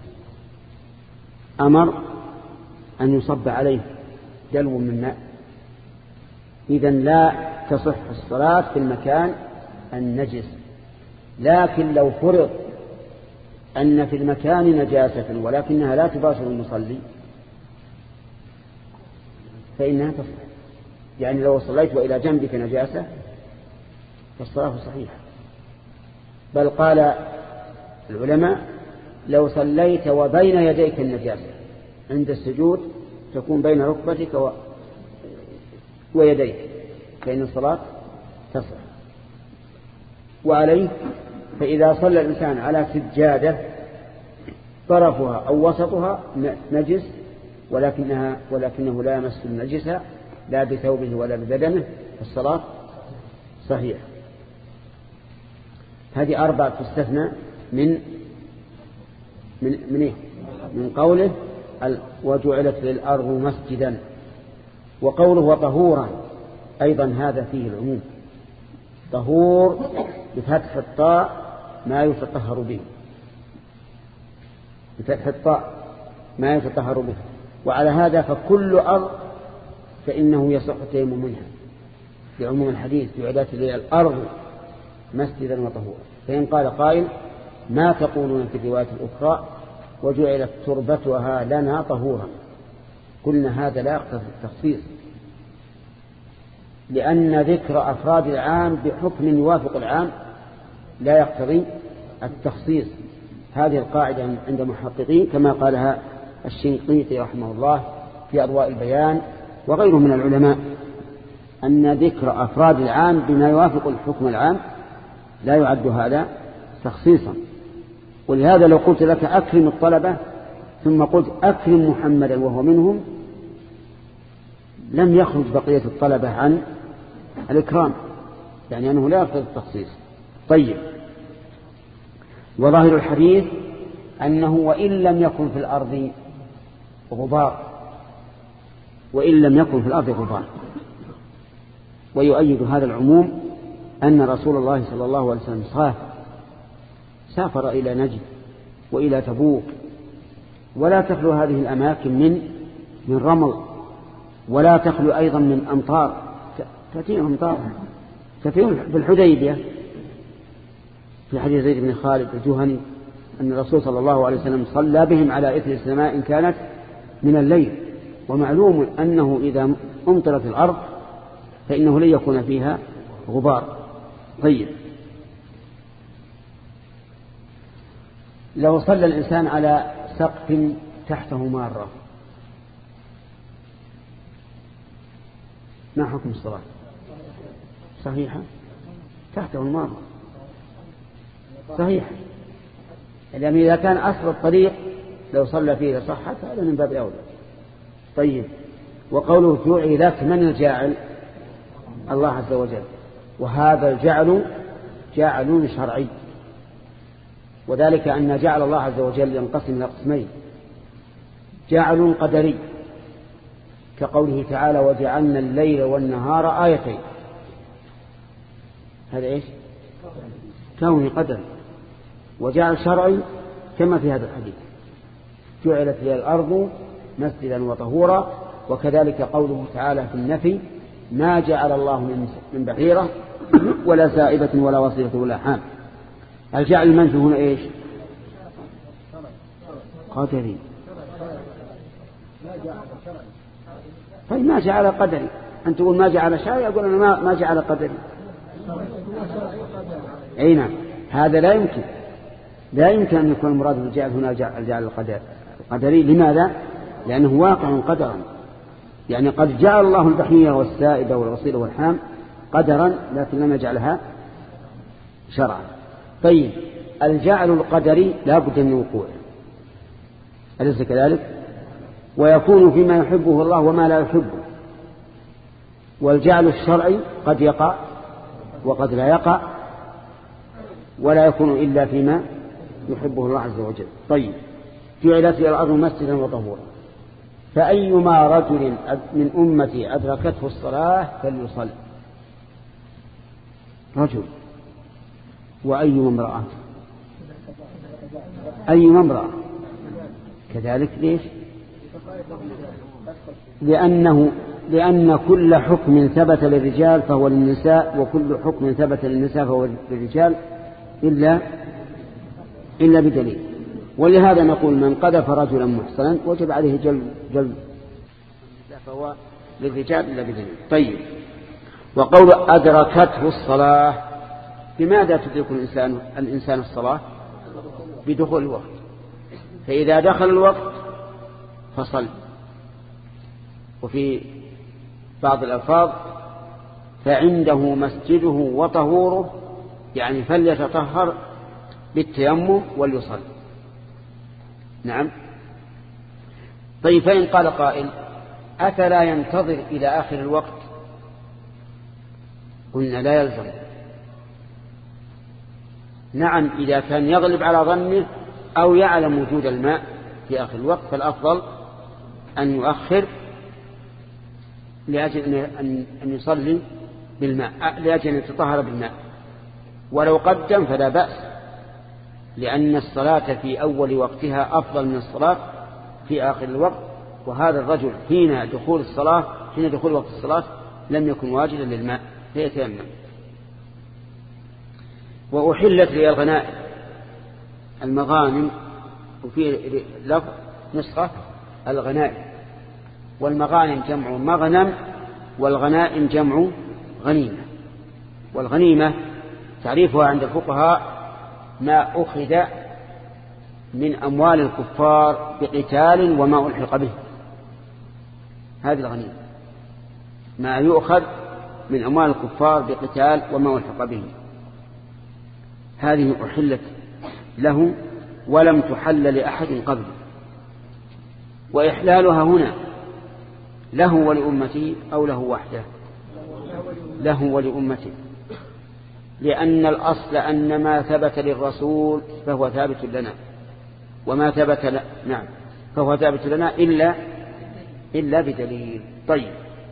Speaker 2: أمر أن يصب عليه دلو من ماء، إذن لا تصح الصلاة في المكان النجس. لكن لو فرض أن في المكان نجاسة ولكنها لا تباشر المصلي فإنها تصح، يعني لو صليت وإلى جنبك نجاسة فالصلاة صحيحة. بل قال العلماء لو صليت وبين يديك النجاسة عند السجود تكون بين ركبتك و... ويديك فإن الصلاة تصح. وعليه فإذا صلى الإنسان على سجادة طرفها أو وسطها نجس ولكنها ولكنه لا يمس النجسة لا بثوبه ولا ببدنه الصلاة صحيحة. هذه أربعة تستثنى من من من إيه؟ من قوله وجعلت للأرض مسجدا، وقوله وطهورا أيضا هذا فيه العموم. طهور بفتح الطاء ما يتطهر به، بفتح الطاء ما يتطهر به، وعلى هذا فكل أرض فإنه يصح التيمم منها لعموم الحديث جعلت للأرض مسجدا وطهورا. فإن قال قائل ما تقولون في الرواية الأخرى وجعلت تربتها لنا طهورا، قلنا هذا لا يقتضي التخصيص، لأن ذكر أفراد العام بحكم يوافق العام لا يقتضي التخصيص. هذه القاعدة عند المحققين كما قالها الشنقيطي رحمه الله في أضواء البيان وغيره من العلماء، أن ذكر أفراد العام بما يوافق الحكم العام لا يعد هذا تخصيصا. ولهذا لو قلت لك أكرم الطلبة ثم قلت أكرم محمدا وهو منهم لم يخرج بقية الطلبة عن الإكرام، يعني أنه لا يقتضي التخصيص. طيب، وظاهر الحديث أنه وإن لم يكن في الأرض غبار، وإن لم يكن في الأرض غبار. ويؤيد هذا العموم أن رسول الله صلى الله عليه وسلم سافر إلى نجد وإلى تبوك، ولا تخلو هذه الأماكن من من رمل، ولا تخلو أيضا من أمطار، تأتيهم أمطار. ففيهم في الحديبية في حديث زيد بن خالد الجهني أن الرسول صلى الله عليه وسلم صلى بهم على إثر السماء كانت من الليل، ومعلوم أنه إذا أمطرت الأرض فإنه لن يكون فيها غبار. طيب، لو صلى الإنسان على سقف تحته مارة ما حكم الصلاة؟ صحيحة، تحته المارة صحيح، لأن إذا كان أصل الطريق لو صلى فيه صحت هذا من باب أولى. طيب، وقوله جعلت من الجاعل؟ الله عز وجل، وهذا الجعل جعل شرعي، وذلك أن جعل الله عز وجل ينقسم إلى قسمين: جعل قدري كقوله تعالى وجعلنا الليل والنهار آيتين، هذا إيش؟ كونه قدر. وجعل شرعي كما في هذا الحديث جعلت لي الأرض مسجدا وطهورا، وكذلك قوله تعالى في النفي ما جعل الله من بحيرة ولا سائبة ولا وصيلة ولا حام. الجعل المنفي هنا إيش؟ قدري. طيب ما جعل قدري، أنت تقول ما جعل شرعي، أقول أنا ما, ما جعل قدري. أي نعم، هذا لا يمكن، لا يمكن أن يكون المراد بالجعل هنا جعل القدر قدري. لماذا؟ لأنه واقع قدرا، يعني قد جعل الله البحية والسائبة والوصيلة والحام قدرا، لكن لم يجعلها شرعا. طيب الجعل القدري لا بد من وقوعه، أليس كذلك؟ ويكون فيما يحبه الله وما لا يحبه. والجعل الشرعي قد يقع وقد لا يقع، ولا يكون إلا فيما يحبه الله عز وجل. طيب جعلت لي الأرض مسجدا وطهورا، فأيما رجل من أمتي أدركته الصلاة فليصل. رجل وأي امرأة، أي امرأة كذلك. ليش؟ لأنه لأن كل حكم ثبت للرجال فهو للنساء، وكل حكم ثبت للنساء فهو للرجال إلا إلا بدليل. ولهذا نقول من قذف رجلا محصنا وجب عليه جلد جلد فهو للرجال إلا بدليل. طيب وقول أدركته الصلاة، بماذا تدرك الإنسان الإنسان الصلاة؟ بدخول الوقت، فإذا دخل الوقت فصل. وفي بعض الألفاظ فعنده مسجده وطهوره، يعني فليتطهر بالتيمم وليصل. نعم. طيب فإن قال قائل أفلا ينتظر إلى آخر الوقت؟ قلنا لا يلزم. نعم إذا كان يغلب على ظنه أو يعلم وجود الماء في آخر الوقت فالأفضل أن يؤخر لأجل أن يصلي بالماء، لأجل أن يتطهر بالماء. ولو قدم فلا بأس، لأن الصلاة في أول وقتها أفضل من الصلاة في آخر الوقت. وهذا الرجل حين دخول الصلاة حين دخول وقت الصلاة لم يكن واجدا للماء فيتيمم. وأحلت لي الغنائم، المغانم، وفي لفظ نسخة الغنائم، والمغانم جمع مغنم، والغنائم جمع غنيمة. والغنيمة تعريفها عند الفقهاء ما أخذ من أموال الكفار بقتال وما ألحق به، هذه الغنيمة، ما يؤخذ من أموال الكفار بقتال وما ألحق به. هذه أحلت له ولم تحل لأحد قبل. وإحلالها هنا له ولأمته أو له وحده؟ له ولأمته، لأن الأصل أن ما ثبت للرسول فهو ثابت لنا، وما ثبت ل... نعم فهو ثابت لنا إلا إلا بدليل. طيب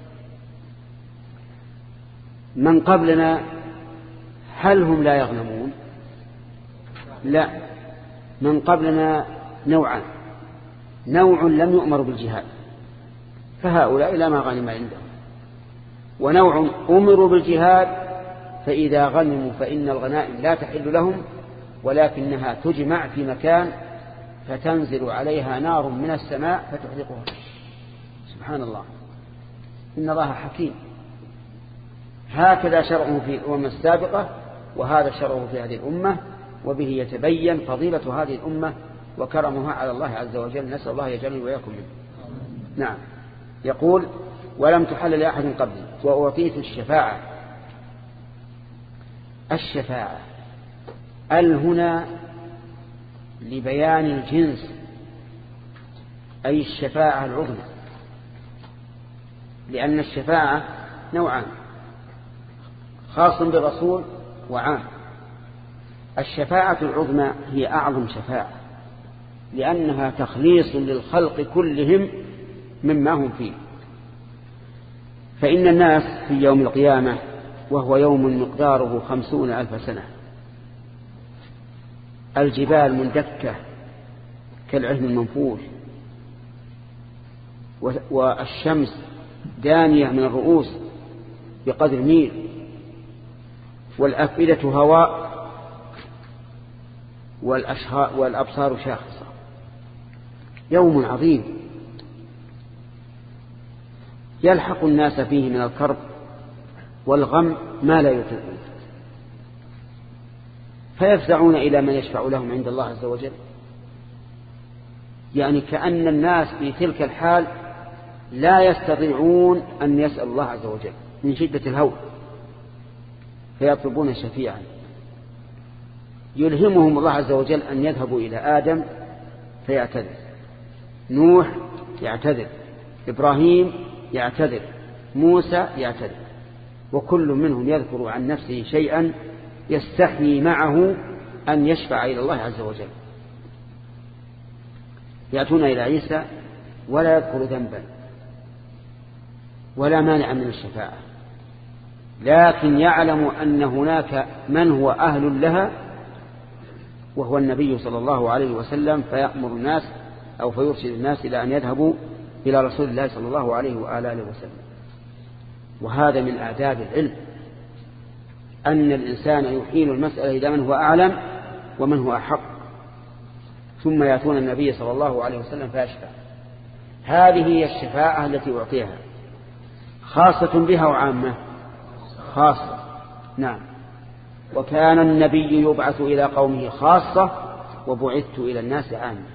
Speaker 2: من قبلنا هل هم لا يغنمون؟ لا، من قبلنا نوعان: نوع لم يؤمر بالجهاد فهؤلاء لا ما غنم عندهم، ونوع أمروا بالجهاد فإذا غنموا فإن الغنائم لا تحل لهم، ولكنها تجمع في مكان فتنزل عليها نار من السماء فتحرقها. سبحان الله، إن الله حكيم. هكذا شرعه في الأمم السابقة، وهذا شرعه في هذه الأمة، وبه يتبين فضيلة هذه الأمة وكرمها على الله عز وجل. نسأل الله يجعلنا وإياكم منه. نعم. يقول ولم تحل لأحد قبلي وأعطيت الشفاعة. الشفاعة ال هنا لبيان الجنس، أي الشفاعة العظمى، لأن الشفاعة نوعان: خاص بالرسول وعام. الشفاعة العظمى هي أعظم شفاعة، لأنها تخليص للخلق كلهم مما هم فيه. فإن الناس في يوم القيامة وهو يوم مقداره خمسون ألف سنة، الجبال مندكة كالعهن المنفوش، والشمس دانية من الرؤوس بقدر ميل، والأفئدة هواء والأبصار شاخصة. يوم عظيم يلحق الناس فيه من الكرب والغم ما لا يطيقون، فيفزعون إلى من يشفع لهم عند الله عز وجل. يعني كأن الناس في تلك الحال لا يستطيعون أن يسأل الله عز وجل من شدة الهول، فيطلبون شفيعا يلهمهم الله عز وجل أن يذهبوا إلى آدم فيعتذر، نوح يعتذر، إبراهيم يعتذر، موسى يعتذر، وكل منهم يذكر عن نفسه شيئا يستحيي معه أن يشفع إلى الله عز وجل. يأتون إلى عيسى ولا يذكر ذنبا ولا مانع من الشفاعة، لكن يعلم أن هناك من هو أهل لها وهو النبي صلى الله عليه وسلم، فيأمر الناس أو فيرشد الناس إلى أن يذهبوا إلى رسول الله صلى الله عليه وآله وسلم. وهذا من أعداد العلم، أن الإنسان يحيل المسألة إلى من هو أعلم ومن هو أحق، ثم يأتون النبي صلى الله عليه وسلم فيشفع. هذه هي الشفاعة التي أعطيها، خاصة بها وعامة خاصة. نعم. وكان النبي يبعث إلى قومه خاصة وبعثت إلى الناس عامة.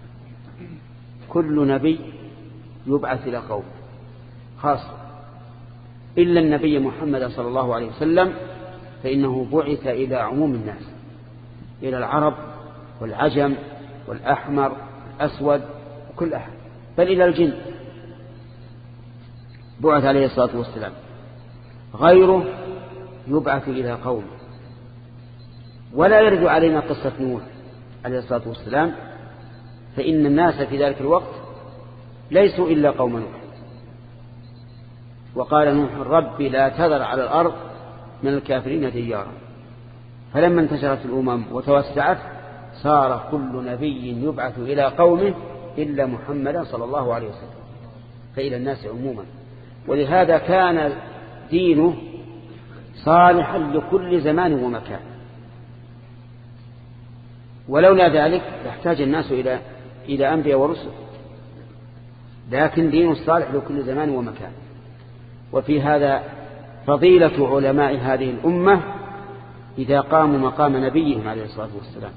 Speaker 2: كل نبي يبعث إلى قومه خاصة إلا النبي محمد صلى الله عليه وسلم، فإنه بعث إلى عموم الناس، إلى العرب والعجم والأحمر والأسود وكل أحد، بل إلى الجن بعث عليه الصلاة والسلام. غيره يبعث إلى قوم. ولا يرد علينا قصة نوح عليه الصلاة والسلام، فإن الناس في ذلك الوقت ليسوا إلا قوم نوح. وقال نوح رب لا تذر على الأرض من الكافرين ديارا. فلما انتشرت الأمم وتوسعت صار كل نبي يبعث إلى قومه إلا محمدا صلى الله عليه وسلم، فإلى الناس عموما. ولهذا كان دينه صالحا لكل زمان ومكان، ولولا ذلك يحتاج الناس إلى إلى أنبياء ورسل، لكن دينه صالح لكل زمان ومكان. وفي هذا فضيلة علماء هذه الأمة إذا قاموا مقام نبيهم عليه الصلاة والسلام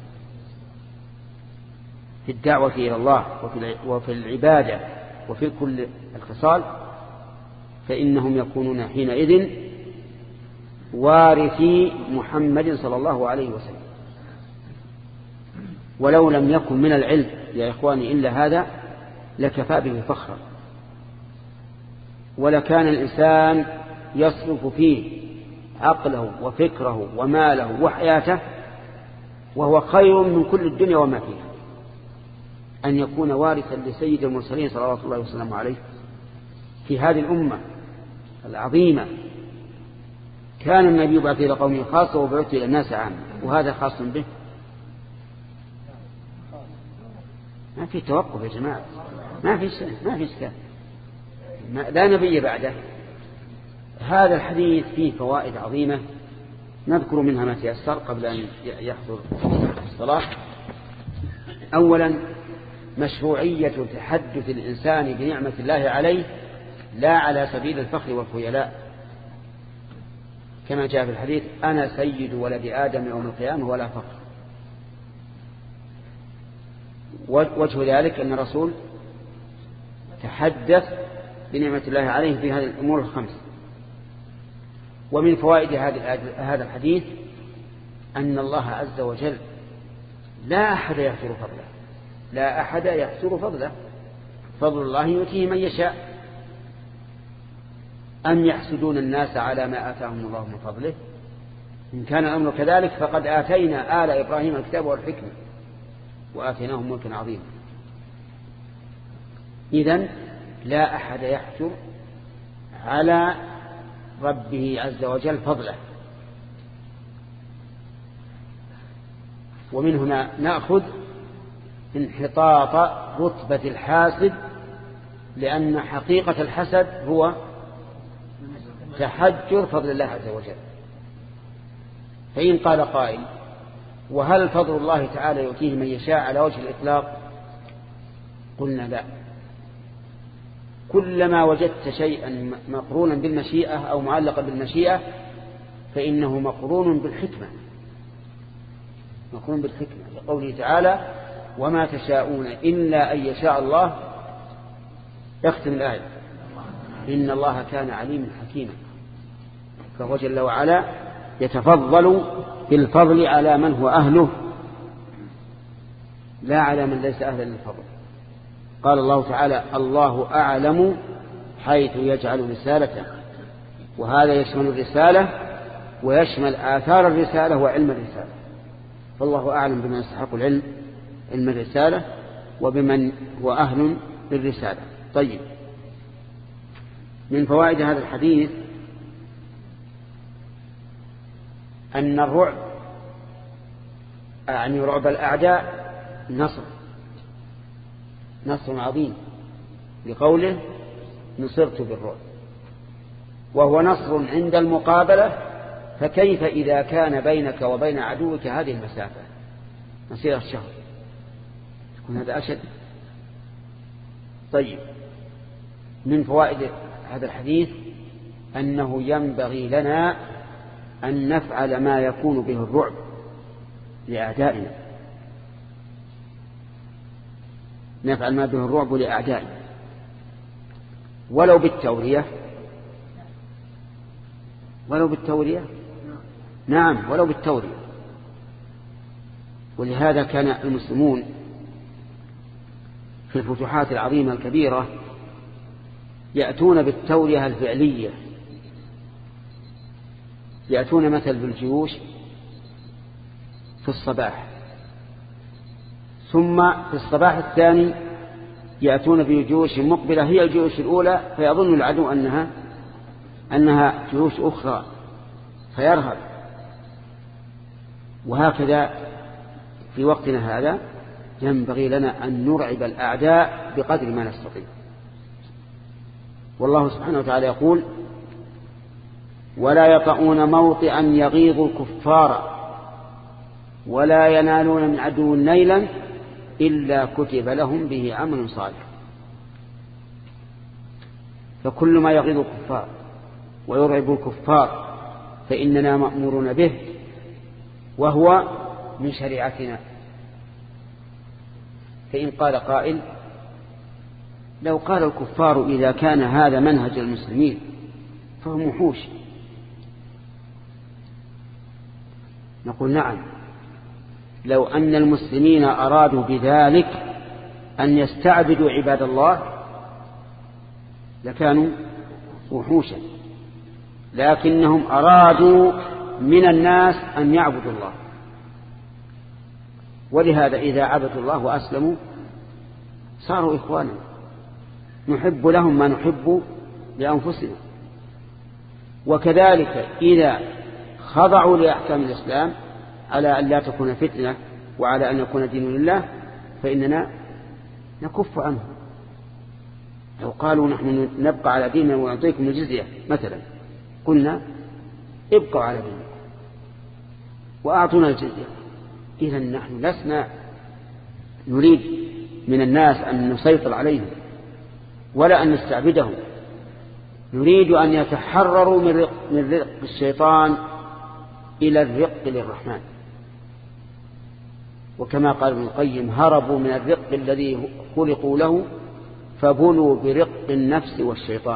Speaker 2: في الدعوة إلى الله وفي العبادة وفي كل الخصال، فإنهم يكونون حينئذ وارثي محمد صلى الله عليه وسلم. ولو لم يكن من العلم يا إخواني إلا هذا لكفى به فخرا، ولكان الإنسان يصرف فيه عقله وفكره وماله وحياته وهو خير من كل الدنيا وما فيها، أن يكون وارثا لسيد المرسلين صلى الله عليه وسلم عليه في هذه الأمة العظيمة. كان النبي يبعث إلى قومه خاصة وبعث إلى الناس عامة، وهذا خاص به. ما في توقف يا جماعة، ما في ما في إشكال، لا نبي بعده. هذا الحديث فيه فوائد عظيمة نذكر منها ما تيسر قبل أن يحضر الصلاة. أولا مشروعية تحدث الإنسان بنعمة الله عليه لا على سبيل الفخر والخيلاء، كما جاء في الحديث أنا سيد ولد آدم يوم القيامة ولا فخر. وجه ذلك أن الرسول تحدث بنعمة الله عليه في هذه الأمور الخمس. ومن فوائد هذا الحديث أن الله عز وجل لا أحد يحصر فضله، لا أحد يحصر فضله، فضل الله يؤتيه من يشاء. أم يحسدون الناس على ما آتاهم الله من فضله؟ إن كان الأمر كذلك فقد آتينا آل إبراهيم الكتاب والحكمة وآتيناهم ملكا عظيما. إذن لا أحد يحجر على ربه عز وجل فضله. ومن هنا نأخذ انحطاط رتبة الحاسد، لأن حقيقة الحسد هو تحجر فضل الله عز وجل. فإن قال قائل وهل فضل الله تعالى يؤتيه من يشاء على وجه الإطلاق؟ قلنا لا، كلما وجدت شيئا مقرونا بالمشيئة أو معلقا بالمشيئة فإنه مقرون بالحكمة، مقرون بالحكمة، لقوله تعالى وما تشاءون إلا أن يشاء الله. يختم الآية إن الله كان عليما حكيما. فهو جل وعلا يتفضل بالفضل على من هو أهله لا على من ليس أهلا للفضل. قال الله تعالى الله أعلم حيث يجعل رسالته، وهذا يشمل الرسالة ويشمل آثار الرسالة وعلم الرسالة. فالله أعلم بمن يستحق العلم علم الرسالة وبمن هو أهل للرسالة. طيب، من فوائد هذا الحديث أن الرعب يعني رعب الأعداء نصر نصر عظيم، لقوله نصرت بالرعب، وهو نصر عند المقابلة، فكيف إذا كان بينك وبين عدوك هذه المسافة مسيرة الشهر، تكون هذا أشد. طيب، من فوائد هذا الحديث أنه ينبغي لنا أن نفعل ما يكون به الرعب لأعدائنا، نفعل ما به الرعب لأعدائنا ولو بالتورية، ولو بالتورية نعم ولو بالتورية. ولهذا كان المسلمون في الفتوحات العظيمة الكبيرة يأتون بالتورية الفعلية، يأتون مثل بالجيوش في الصباح، ثم في الصباح الثاني يأتون بجيوش مقبلة هي الجيوش الأولى، فيظن العدو أنها أنها جيوش أخرى فيرهب. وهكذا في وقتنا هذا ينبغي لنا أن نرعب الأعداء بقدر ما نستطيع. والله سبحانه وتعالى يقول ولا يطؤون موطئا يغيظ الكفار ولا ينالون من عدو نيلا إلا كتب لهم به عمل صالح. فكل ما يغيظ الكفار ويرعب الكفار فإننا مأمورون به، وهو من شريعتنا. فإن قال قائل لو قال الكفار إذا كان هذا منهج المسلمين فهم وحوش، نقول نعم، لو أن المسلمين أرادوا بذلك أن يستعبدوا عباد الله لكانوا وحوشا، لكنهم أرادوا من الناس أن يعبدوا الله، ولهذا إذا عبدوا الله وأسلموا صاروا إخوانا نحب لهم ما نحب لأنفسنا. وكذلك إذا خضعوا لأحكام الإسلام على أن لا تكون فتنة وعلى أن يكون دين لله فإننا نكف عنه. لو قالوا نحن نبقى على ديننا ونعطيكم الجزية مثلا، قلنا ابقوا على دينكم وأعطونا الجزية، إذا نحن لسنا نريد من الناس أن نسيطر عليهم ولا أن نستعبدهم، نريد أن يتحرروا من رق, من رق الشيطان إلى الرق للرحمن. وكما قال ابن القيم هربوا من الرق الذي خلقوا له فبلوا برق النفس والشيطان.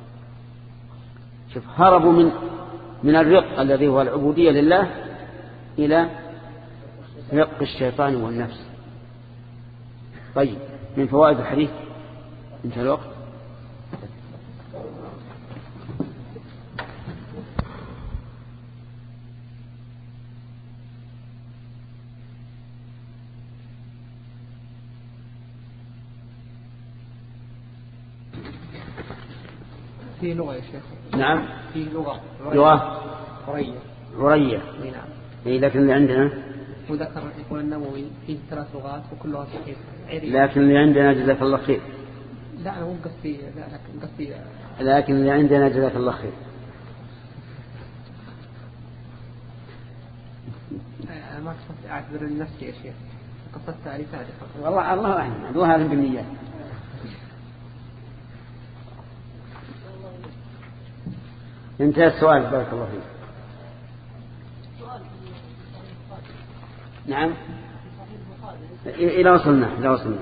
Speaker 2: شوف، هربوا من من الرق الذي هو العبودية لله إلى رق الشيطان والنفس. طيب، من فوائد الحديث انتهى الوقت.
Speaker 3: في لغة يا شيخ.
Speaker 2: نعم،
Speaker 3: في لغة
Speaker 2: لغة
Speaker 3: عرية
Speaker 2: عرية.
Speaker 3: نعم.
Speaker 2: إيه، لكن اللي عندنا
Speaker 3: وذكر يقول النووي فيه ثلاث لغات وكلها صحيحة.
Speaker 2: لكن اللي عندنا جزاك الله خير.
Speaker 3: لا أنا مو قصدي، لا لكن قصدي
Speaker 2: لكن اللي عندنا جزاك الله خير.
Speaker 3: أنا ما قصدي أعتبر لنفسي يا شيخ، قصدت ألفات
Speaker 2: والله الله أعلم عدوها بالنيات. انتهى السؤال بارك الله فيك. نعم إلى وصلنا إلى وصلنا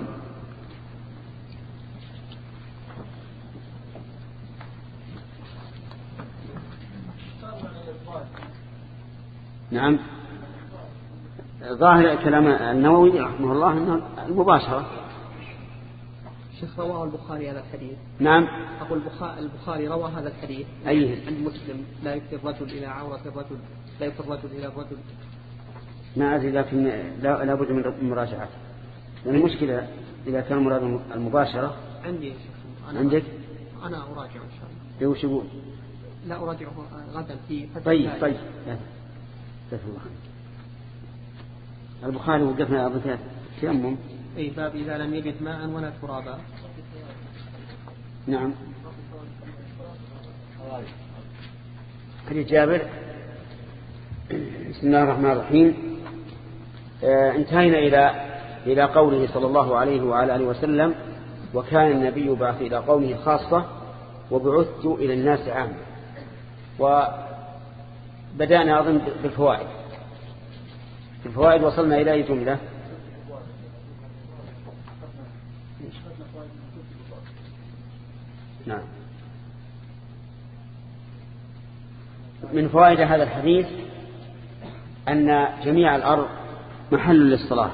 Speaker 2: نعم. ظاهر كلام النووي رحمه الله أنه المباشرة.
Speaker 3: شيخ رواه البخاري هذا الحديث.
Speaker 2: نعم.
Speaker 3: أقول البخاري روى هذا الحديث.
Speaker 2: أيه؟
Speaker 3: عند مسلم لا يفضي الرجل إلى عورة الرجل، لا يفضي الرجل إلى الرجل.
Speaker 2: ما أدري لكن لا لابد من مراجعته. يعني المشكلة إذا كان مراد المباشرة.
Speaker 3: عندي يا شيخ. أنا
Speaker 2: عندك؟
Speaker 3: أنا أراجع إن شاء الله.
Speaker 2: ليه وش يقول؟
Speaker 3: لا أراجعه غدا في فتح.
Speaker 2: طيب طيب. جزاك الله خير. البخاري وقفنا أظن تيمم.
Speaker 3: أي باب إذا لم يجد ماء ولا ترابا.
Speaker 2: نعم. حديث جابر. بسم الله الرحمن الرحيم. آه انتهينا إلى إلى قوله صلى الله عليه وعلى آله وسلم: وكان النبي بعث إلى قومه خاصة وبعثت إلى الناس عامة. وبدأنا أظن بالفوائد. في الفوائد وصلنا إلى أي جملة؟ نعم. من فوائد هذا الحديث أن جميع الأرض محل للصلاة،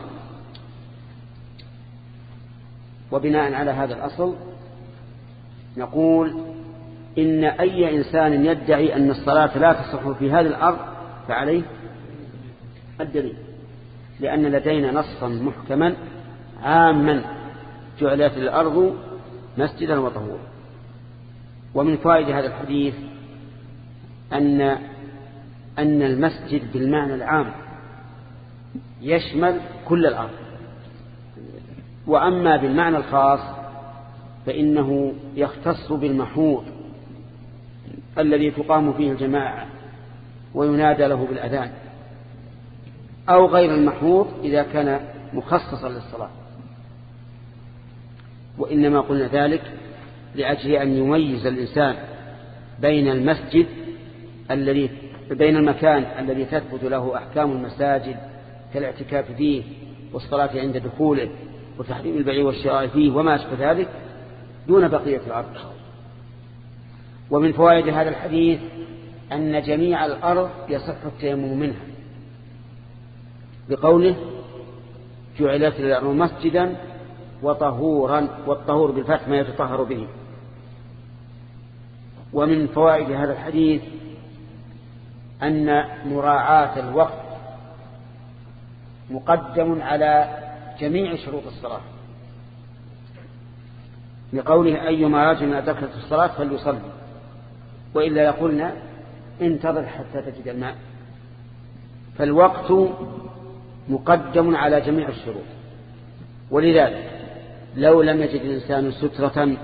Speaker 2: وبناء على هذا الأصل نقول إن أي إنسان يدعي أن الصلاة لا تصح في هذه الأرض فعليه الدليل، لأن لدينا نصا محكما عاما: جعلت الأرض مسجدا وطهورا. ومن فوائد هذا الحديث أن أن المسجد بالمعنى العام يشمل كل الأرض، وأما بالمعنى الخاص فإنه يختص بالمحوط الذي تقام فيه الجماعة وينادى له بالأذان، أو غير المحوط إذا كان مخصصا للصلاة. وإنما قلنا ذلك لأجل أن يميز الإنسان بين المسجد الذي بين المكان الذي تثبت له أحكام المساجد كالاعتكاف فيه والصلاة عند دخوله وتحريم البيع والشراء فيه وما أشبه ذلك، دون بقية الأرض. ومن فوائد هذا الحديث أن جميع الأرض يصح التيمم منها، بقوله: جعلت الأرض مسجدا وطهورا، والطهور بالفتح ما يتطهر به. ومن فوائد هذا الحديث أن مراعاة الوقت مقدم على جميع شروط الصلاة، لقوله: أيما رجل أدركت الصلاة فليصلي، وإلا يقولنا انتظر حتى تجد الماء. فالوقت مقدم على جميع الشروط. ولذلك لو لم يجد الإنسان سترة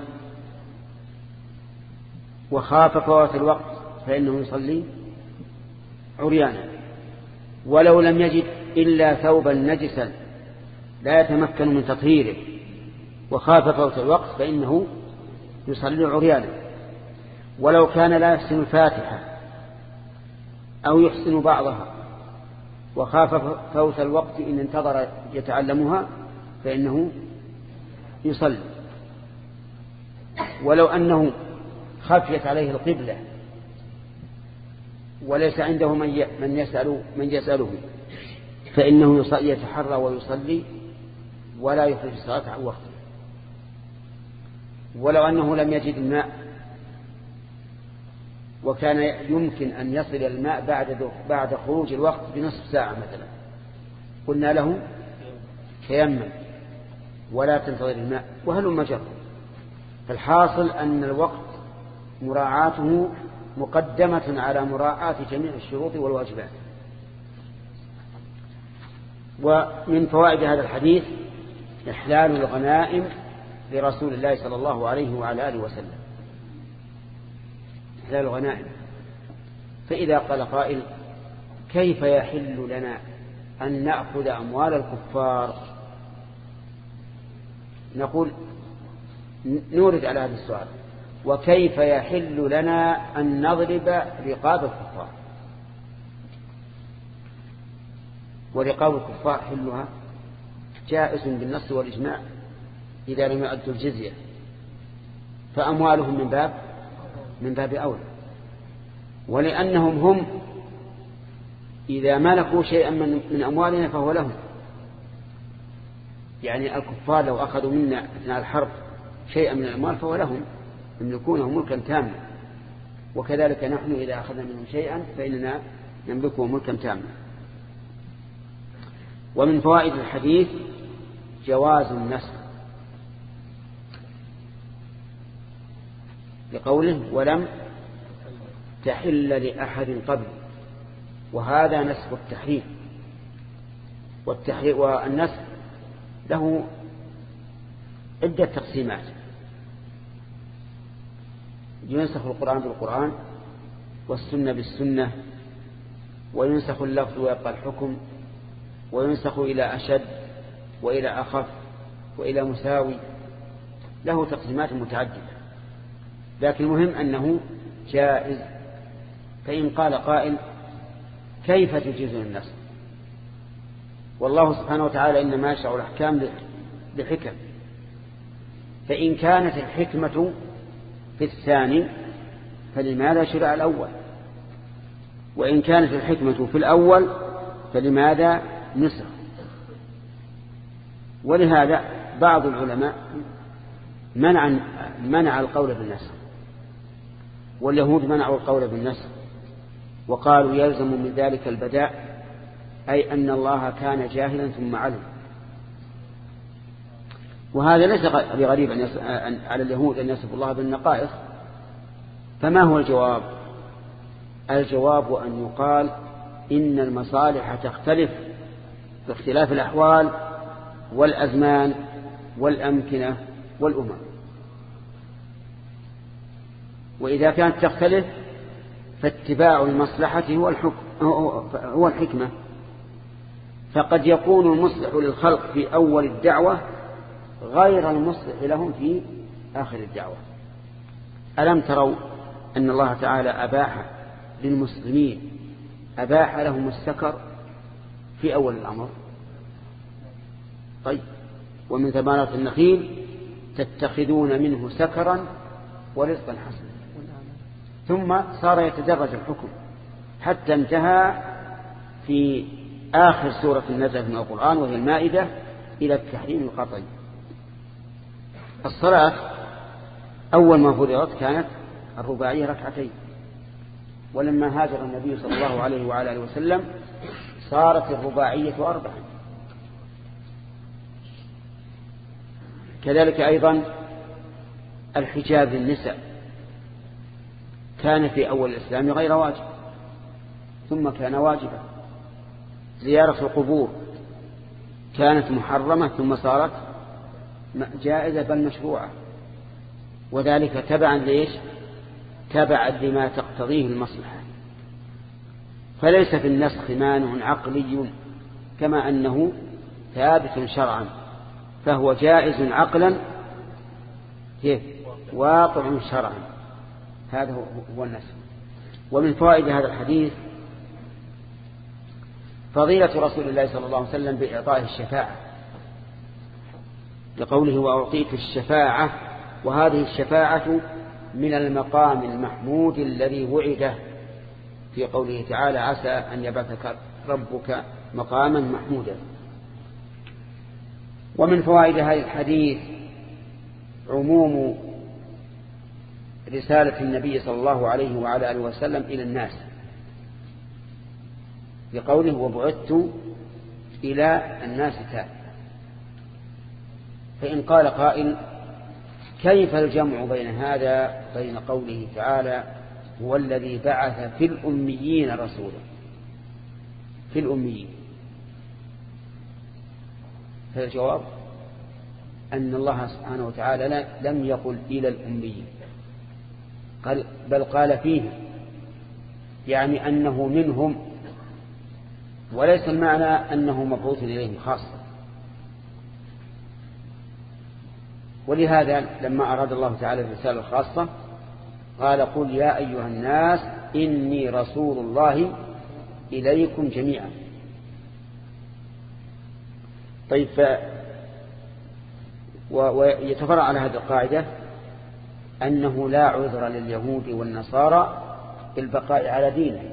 Speaker 2: وخاف فوات الوقت فإنه يصلي عريانا، ولو لم يجد إلا ثوبا نجسا لا يتمكن من تطهيره وخاف فوت الوقت فإنه يصلي عريانا، ولو كان لا يحسن الفاتحة أو يحسن بعضها وخاف فوت الوقت إن انتظر يتعلمها فإنه يصلي، ولو أنه خفيت عليه القبلة وليس عنده من يسأل من يسأله فإنه يتحرى ويصلي ولا يخرج الصلاة عن وقته. ولو أنه لم يجد الماء وكان يمكن أن يصل الماء بعد بعد خروج الوقت بنصف ساعة مثلا، قلنا له تيمم ولا تنتظر الماء وهلم جرا. فالحاصل أن الوقت مراعاته مقدمة على مراعاة جميع الشروط والواجبات. ومن فوائد هذا الحديث إحلال الغنائم لرسول الله صلى الله عليه وعلى آله وسلم، إحلال الغنائم. فإذا قال قائل: كيف يحل لنا أن نأخذ أموال الكفار نقول نورد على هذا السؤال: وكيف يحل لنا أن نضرب رقاب الكفار؟ ورقاب الكفار حلها جائز بالنص والإجماع إذا لم يؤدوا الجزية، فأموالهم من باب من باب أولى، ولأنهم هم إذا ملكوا شيئا من أموالنا فهو لهم. يعني الكفار لو أخذوا منا أثناء الحرب شيئا من الأموال فهو لهم، يملكونه ملكا تاما، وكذلك نحن إذا أخذنا منهم شيئا فإننا نملكه ملكا تاما. ومن فوائد الحديث جواز النسخ لقوله: ولم تحل لأحد قبل، وهذا نسخ التحريم. والتحريم والنسخ له عدة تقسيمات: ينسخ القرآن بالقرآن، والسنة بالسنة، وينسخ اللفظ ويبقى الحكم، وينسخ إلى أشد وإلى أخف وإلى مساوي، له تقسيمات متعددة، لكن المهم أنه جائز. فإن قال قائل: كيف تجيز النسخ؟ والله سبحانه وتعالى إنما يشرع الأحكام لحكم، فإن كانت الحكمة في الثاني فلماذا شرع الأول؟ وإن كانت الحكمة في الأول فلماذا نسخ؟ ولهذا بعض العلماء منع منع القول بالنسخ، واليهود منعوا القول بالنسخ وقالوا يلزم من ذلك البداء، أي أن الله كان جاهلا ثم علم. وهذا ليس بغريب أن على اليهود أن يصف الله بالنقائص. فما هو الجواب؟ الجواب أن يقال إن المصالح تختلف باختلاف الأحوال والأزمان والأمكنة والأمم، وإذا كانت تختلف فاتباع المصلحة هو الحكم هو الحكمة. فقد يكون المصلح للخلق في أول الدعوة غير المصلح لهم في آخر الدعوة. ألم تروا أن الله تعالى أباح للمسلمين أباح لهم السكر في أول الأمر؟ طيب، ومن ثمرات النخيل تتخذون منه سكرا ورزقا حسنا، ثم صار يتدرج الحكم حتى انتهى في آخر سورة نزلت من القرآن وهي المائدة إلى التحريم القطعي. الصلاة أول ما فرضت كانت الرباعية ركعتين، ولما هاجر النبي صلى الله عليه وعلى آله وسلم صارت الرباعية أربعا. كذلك أيضا الحجاب للنساء كان في أول الإسلام غير واجب ثم كان واجبا. زيارة القبور كانت محرمة ثم صارت جائزة بل مشروعة، وذلك تبعا ليش؟ تبعا لما تقتضيه المصلحة. فليس في النسخ مانع عقلي كما أنه ثابت شرعا، فهو جائز عقلا واقع شرعا. هذا هو النسخ. ومن فوائد هذا الحديث فضيلة رسول الله صلى الله عليه وسلم بإعطائه الشفاعة، لقوله وأعطيت الشفاعة، وهذه الشفاعة من المقام المحمود الذي وعده في قوله تعالى عسى أن يبعثك ربك مقاما محمودا. ومن فوائد هذا الحديث عموم رسالة النبي صلى الله عليه وعلى آله وسلم إلى الناس بقوله وبعثت إلى الناس كافة. فإن قال قائل كيف الجمع بين هذا بين قوله تعالى هو الذي بعث في الأميين رسولا في الأميين؟ فالجواب أن الله سبحانه وتعالى لم يقل إلى الأميين، بل قال فيه، يعني أنه منهم، وليس المعنى أنه مبعوث إليهم خاصة. ولهذا لما أراد الله تعالى الرسالة الخاصة قال قل يا أيها الناس إني رسول الله إليكم جميعا. طيب ويتفرع على هذه القاعدة أنه لا عذر لليهود والنصارى بالبقاء على دينه،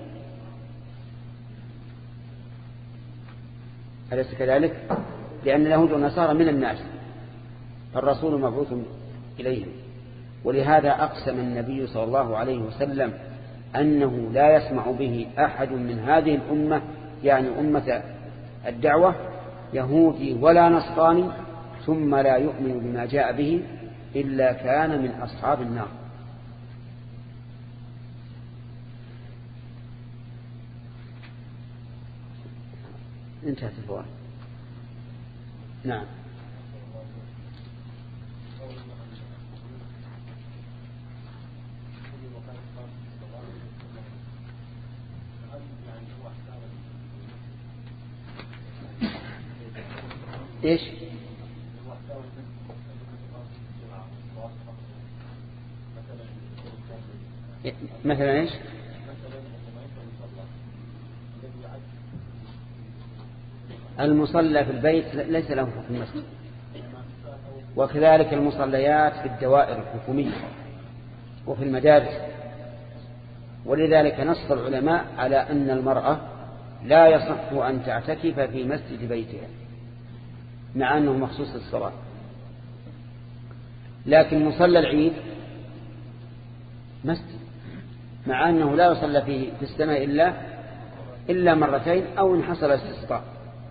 Speaker 2: أليس كذلك؟ لأن اليهود والنصارى من الناس، الرسول مبعوث إليهم، ولهذا أقسم النبي صلى الله عليه وسلم أنه لا يسمع به أحد من هذه الأمة، يعني أمة الدعوة، يهودي ولا نصراني ثم لا يؤمن بما جاء به إلا كان من أصحاب النار. انتهت الفوائد. نعم. ايش مثلا ايش المصلى في البيت ليس له حكم المسجد، وكذلك المصليات في الدوائر الحكومية وفي المدارس. ولذلك نص العلماء على أن المرأة لا يصح أن تعتكف في مسجد بيتها مع أنه مخصوص للصلاة، لكن مصلى العيد مسجد مع أنه لا يصلى فيه في السنة إلا إلا مرتين أو إن حصل استسقاء.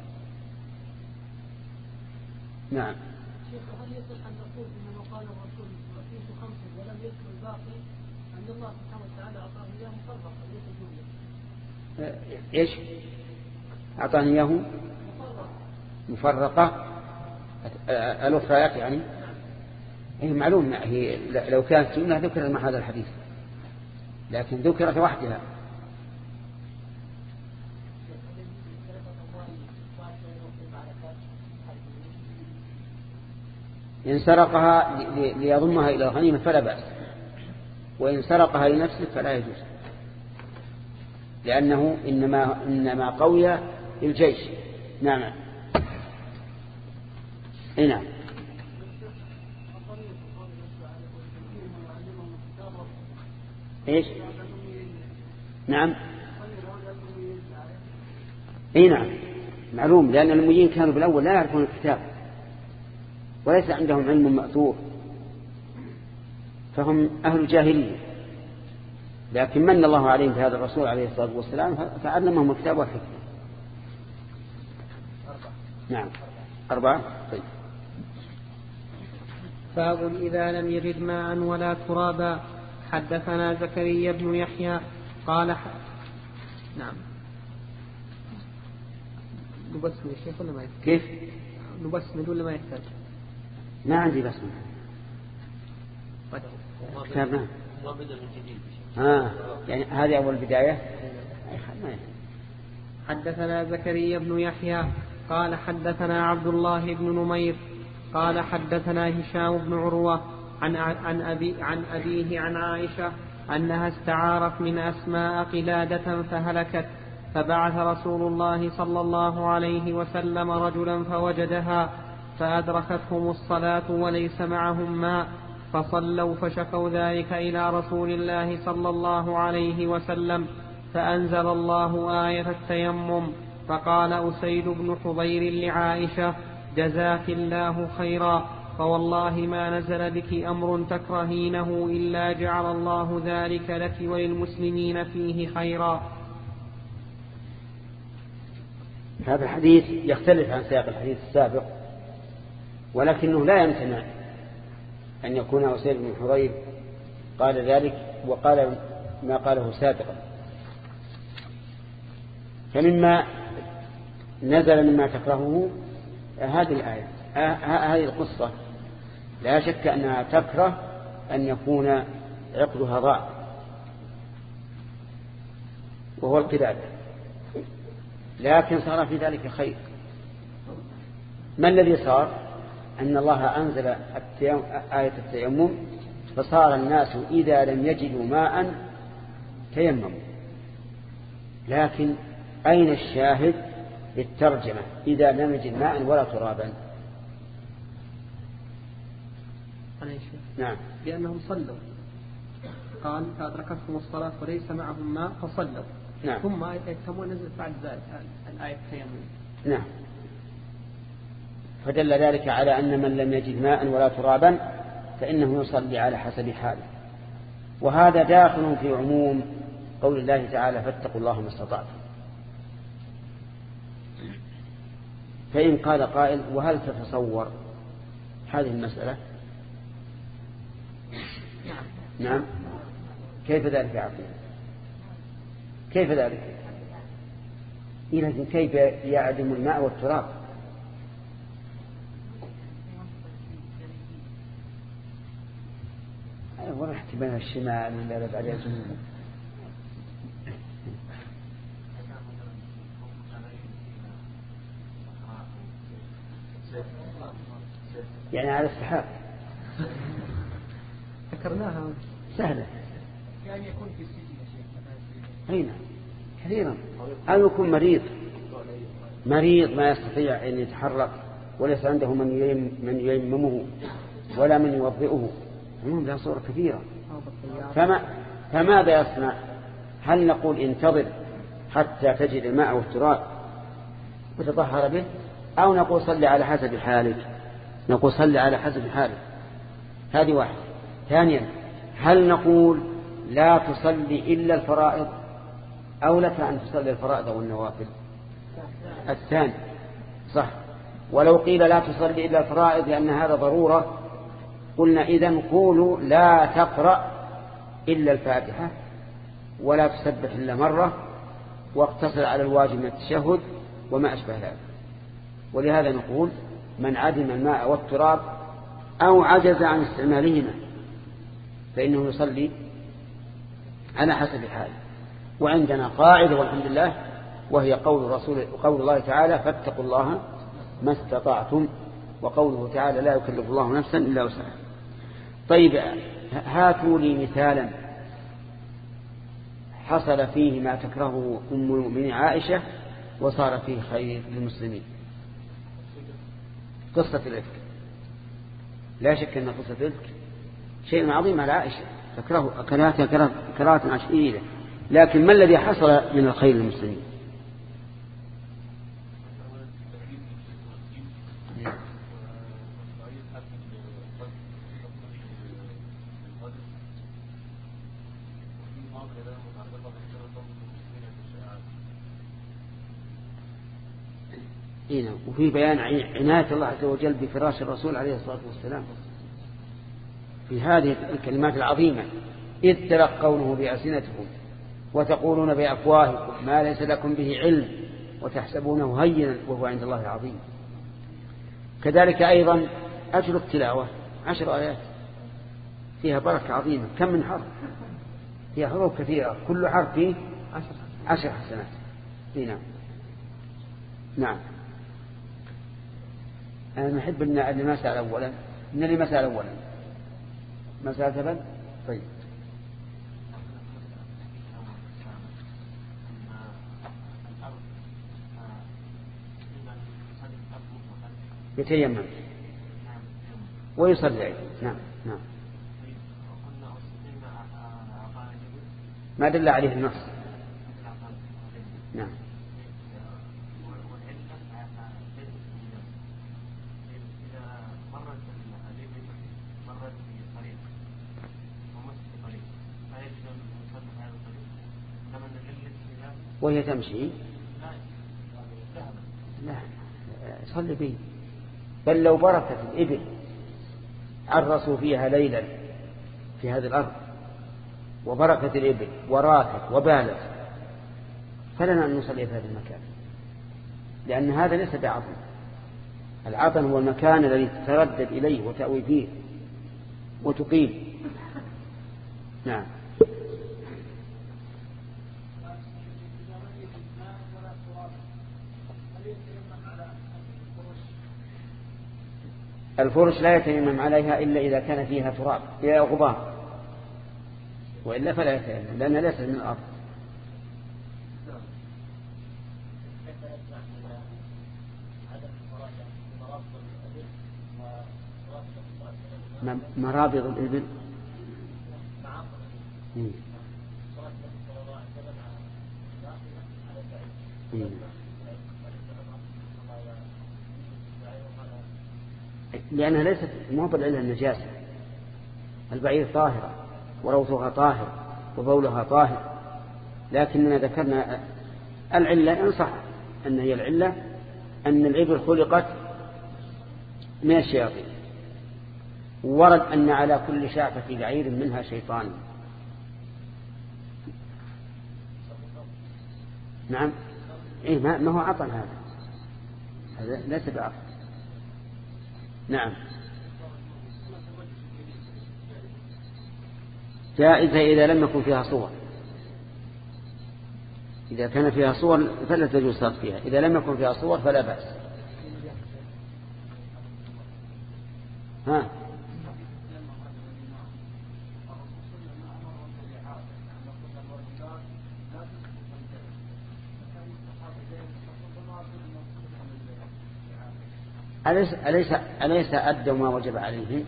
Speaker 2: نعم.
Speaker 4: شيخ هل يصح أن نقول إنما قال الرسول وفيه خمس ولم يذكر الباقي أن الله سبحانه وتعالى أعطاه إياه مفرقا ليس جملة؟
Speaker 2: إيش أعطاني إياه مفرقة الأخريات يعني؟ هي معلوم، هي لو كانت جملة ذكر مع هذا الحديث، لكن ذكرت وحدها. إن سرقها ليضمها إلى الغنيمة فلا بأس، وإن سرقها لنفسه فلا يجوز، لأنه إنما, إنما قوي للجيش. نعم. نعم. إيش؟ نعم. إيه نعم معلوم، لأن الأميين كانوا بالأول لا يعرفون الكتاب وليس عندهم علم مأثور، فهم أهل الجاهلية، لكن من الله عليهم بهذا الرسول عليه الصلاة والسلام فعلمهم الكتاب والحكمة. نعم. أربعة. طيب.
Speaker 3: باب إذا لم يجد ماء ولا ترابا. حدثنا زكريا بن يحيى قال ح... نعم. نبسم يا شيخ ولا ما يحتاج؟
Speaker 2: كيف؟
Speaker 3: نبسم ولا ما يحتاج؟
Speaker 2: ما عندي بسم. كتابنا. آه يعني هذه أول بداية.
Speaker 3: حدثنا زكريا بن يحيى قال حدثنا عبد الله بن نمير قال حدثنا هشام بن عروة عن عن أبي عن أبيه عن عائشة أنها استعارت من أسماء قلادة فهلكت، فبعث رسول الله صلى الله عليه وسلم رجلا فوجدها فأدركتهم الصلاة وليس معهم ماء، فصلوا فشكوا ذلك إلى رسول الله صلى الله عليه وسلم، فأنزل الله آية التيمم، فقال أسيد بن حضير لعائشة جزاك الله خيرا، فوالله ما نزل بك أمر تكرهينه إلا جعل الله ذلك لك وللمسلمين فيه خيرا.
Speaker 2: هذا الحديث يختلف عن سياق الحديث السابق، ولكنه لا يمتنع أن يكون أسيد بن حضير قال ذلك وقال ما قاله سابقا. فمما نزل مما تكرهه هذه الآية، هذه القصة لا شك أنها تكره أن يكون عقدها ضاع وهو القلاد، لكن صار في ذلك خير. ما الذي صار؟ أن الله أنزل آية التيمم فصار الناس إذا لم يجدوا ماء تيمموا. لكن أين الشاهد للترجمة إذا لم يجد ماء ولا ترابا؟
Speaker 3: نعم. لأنهم صلوا، قال فأدركتهم الصلاة وليس معهم ماء فصلوا.
Speaker 2: نعم.
Speaker 3: ثم آية التيمم نزلت بعد ذلك الآية التيمم.
Speaker 2: نعم. فدل ذلك على أن من لم يجد ماء ولا ترابا فإنه يصلي على حسب حاله. وهذا داخل في عموم قول الله تعالى فاتقوا الله ما استطعتم. فإن قال قائل وهل تتصور هذه المسألة؟ نعم. كيف ذلك يا عبد؟ كيف ذلك؟ لكن كيف يعدم الماء والتراب؟ ورحت بين الشمال ولا بعد الجنوب. يعني على السحاب
Speaker 3: ذكرناها
Speaker 2: سهلة.
Speaker 4: يعني يكون في السجن يا شيخ.
Speaker 2: أين كثيرا. أو يكون مريض مريض ما يستطيع أن يتحرك وليس عنده من ييممه ولا من يوضئه. عموم لها صورة كثيرة. فما فماذا يصنع؟ هل نقول انتظر حتى تجد الماء والتراب وتطهر به، أو نقول صلي على حسب حالك؟ نقول صلي على حسب حالك. هذه واحدة. ثانيا، هل نقول لا تصلي إلا الفرائض، أو لك أن تصلي الفرائض والنوافل؟ الثاني صح. ولو قيل لا تصلي إلا الفرائض لأن هذا ضرورة، قلنا إذن قولوا لا تقرأ إلا الفاتحة ولا تسبح إلا مرة واقتصر على الواجب من التشهد وما أشبه ذلك. ولهذا نقول من عدم الماء والتراب أو عجز عن استعمالهما فإنه يصلي على حسب حاله. وعندنا قاعدة والحمد لله، وهي قول رسول قول الله تعالى فاتقوا الله ما استطعتم، وقوله تعالى لا يكلف الله نفسا إلا وسعها. طيب هاتوا لي مثالا حصل فيه ما تكرهه أم المؤمنين عائشة وصار فيه خير للمسلمين. قصة الإفك، لا شك أن قصة الإفك شيء عظيم على عائشة تكره كراهة كراهة عشيرة، لكن ما الذي حصل من الخير للمسلمين؟ هنا وفي بيان عناية الله عز وجل بفراش الرسول عليه الصلاة والسلام في هذه الكلمات العظيمة، إذ تلقونه بألسنتكم وتقولون بأفواهكم ما ليس لكم به علم وتحسبونه هينا وهو عند الله عظيم. كذلك أيضا أجر التلاوة عشر آيات فيها بركة عظيمة. كم من حرف؟ فيها حروف كثيرة، كل حرف فيه عشر حسنات. هنا نعم. أنا نحب أن اللي ما سأل أولا من اللي ما سأل أولا ما سأل تبن. طيب يتيمم ويصلي. نعم نعم. ما دل عليه النص. نعم. وهي تمشي لا صلي به. بل لو بركت الإبل عرسوا فيها ليلا في هذه الأرض وبركت الإبل وراكت وبالت فلنا أن نصلي في هذا المكان، لأن هذا ليس بعطن. العطن هو المكان الذي تتردد إليه وتأوي فيه وتقيم. نعم. الفرش لا يتيمم عليها إلا إذا كان فيها تراب فيها غبار، وإلا فلا يتيمم لأنها ليست من الأرض. مرابض الإبل لأنها ليست موضع إلا النجاسة. البعير طاهرة وروثها طاهر وبولها طاهر، لكننا ذكرنا العلة إن صح أن هي العلة أن الإبل خلقت من الشياطين، ورد أن على كل شعفة بعير منها شيطان. نعم إيه ما هو عطل هذا، هذا ليس بعطل. نعم جائزة إذا لم يكن فيها صور، إذا كان فيها صور فلا تجوز الصلاة فيها، إذا لم يكن فيها صور فلا بأس. ها أليس, أليس, أليس أدوا ما وجب عليهم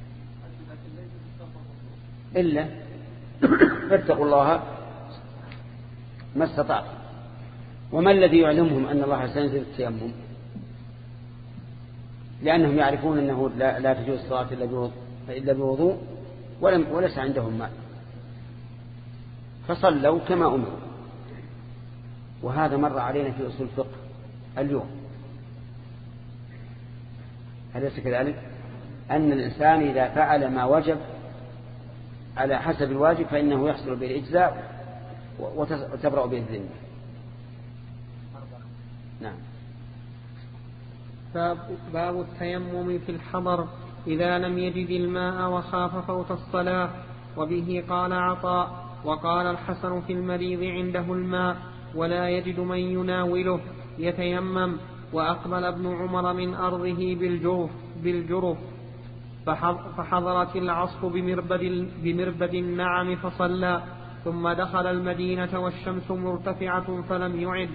Speaker 2: إلا فاتقوا الله ما استطعتم. وما الذي يعلمهم أن الله سينزل التيمم؟ لأنهم يعرفون أنه لا, لا تجوز الصلاة إلا بوضوء ولم وليس عندهم ماء، فصلوا كما أمروا. وهذا مر علينا في أصول الفقه اليوم، أليس كذلك؟ أن الإنسان إذا فعل ما وجب على حسب الواجب فإنه يحصل به الإجزاء وتبرأ به الذمة. نعم.
Speaker 3: باب التيمم في الحضر إذا لم يجد الماء وخاف فوت الصلاة. وبه قال عطاء وقال الحسن في المريض عنده الماء ولا يجد من يناوله يتيمم. وأقبل ابن عمر من أرضه بالجرف, بالجرف فحضرت العصر بمربد, بمربد النعم فصلى، ثم دخل المدينة والشمس مرتفعة فلم يعد.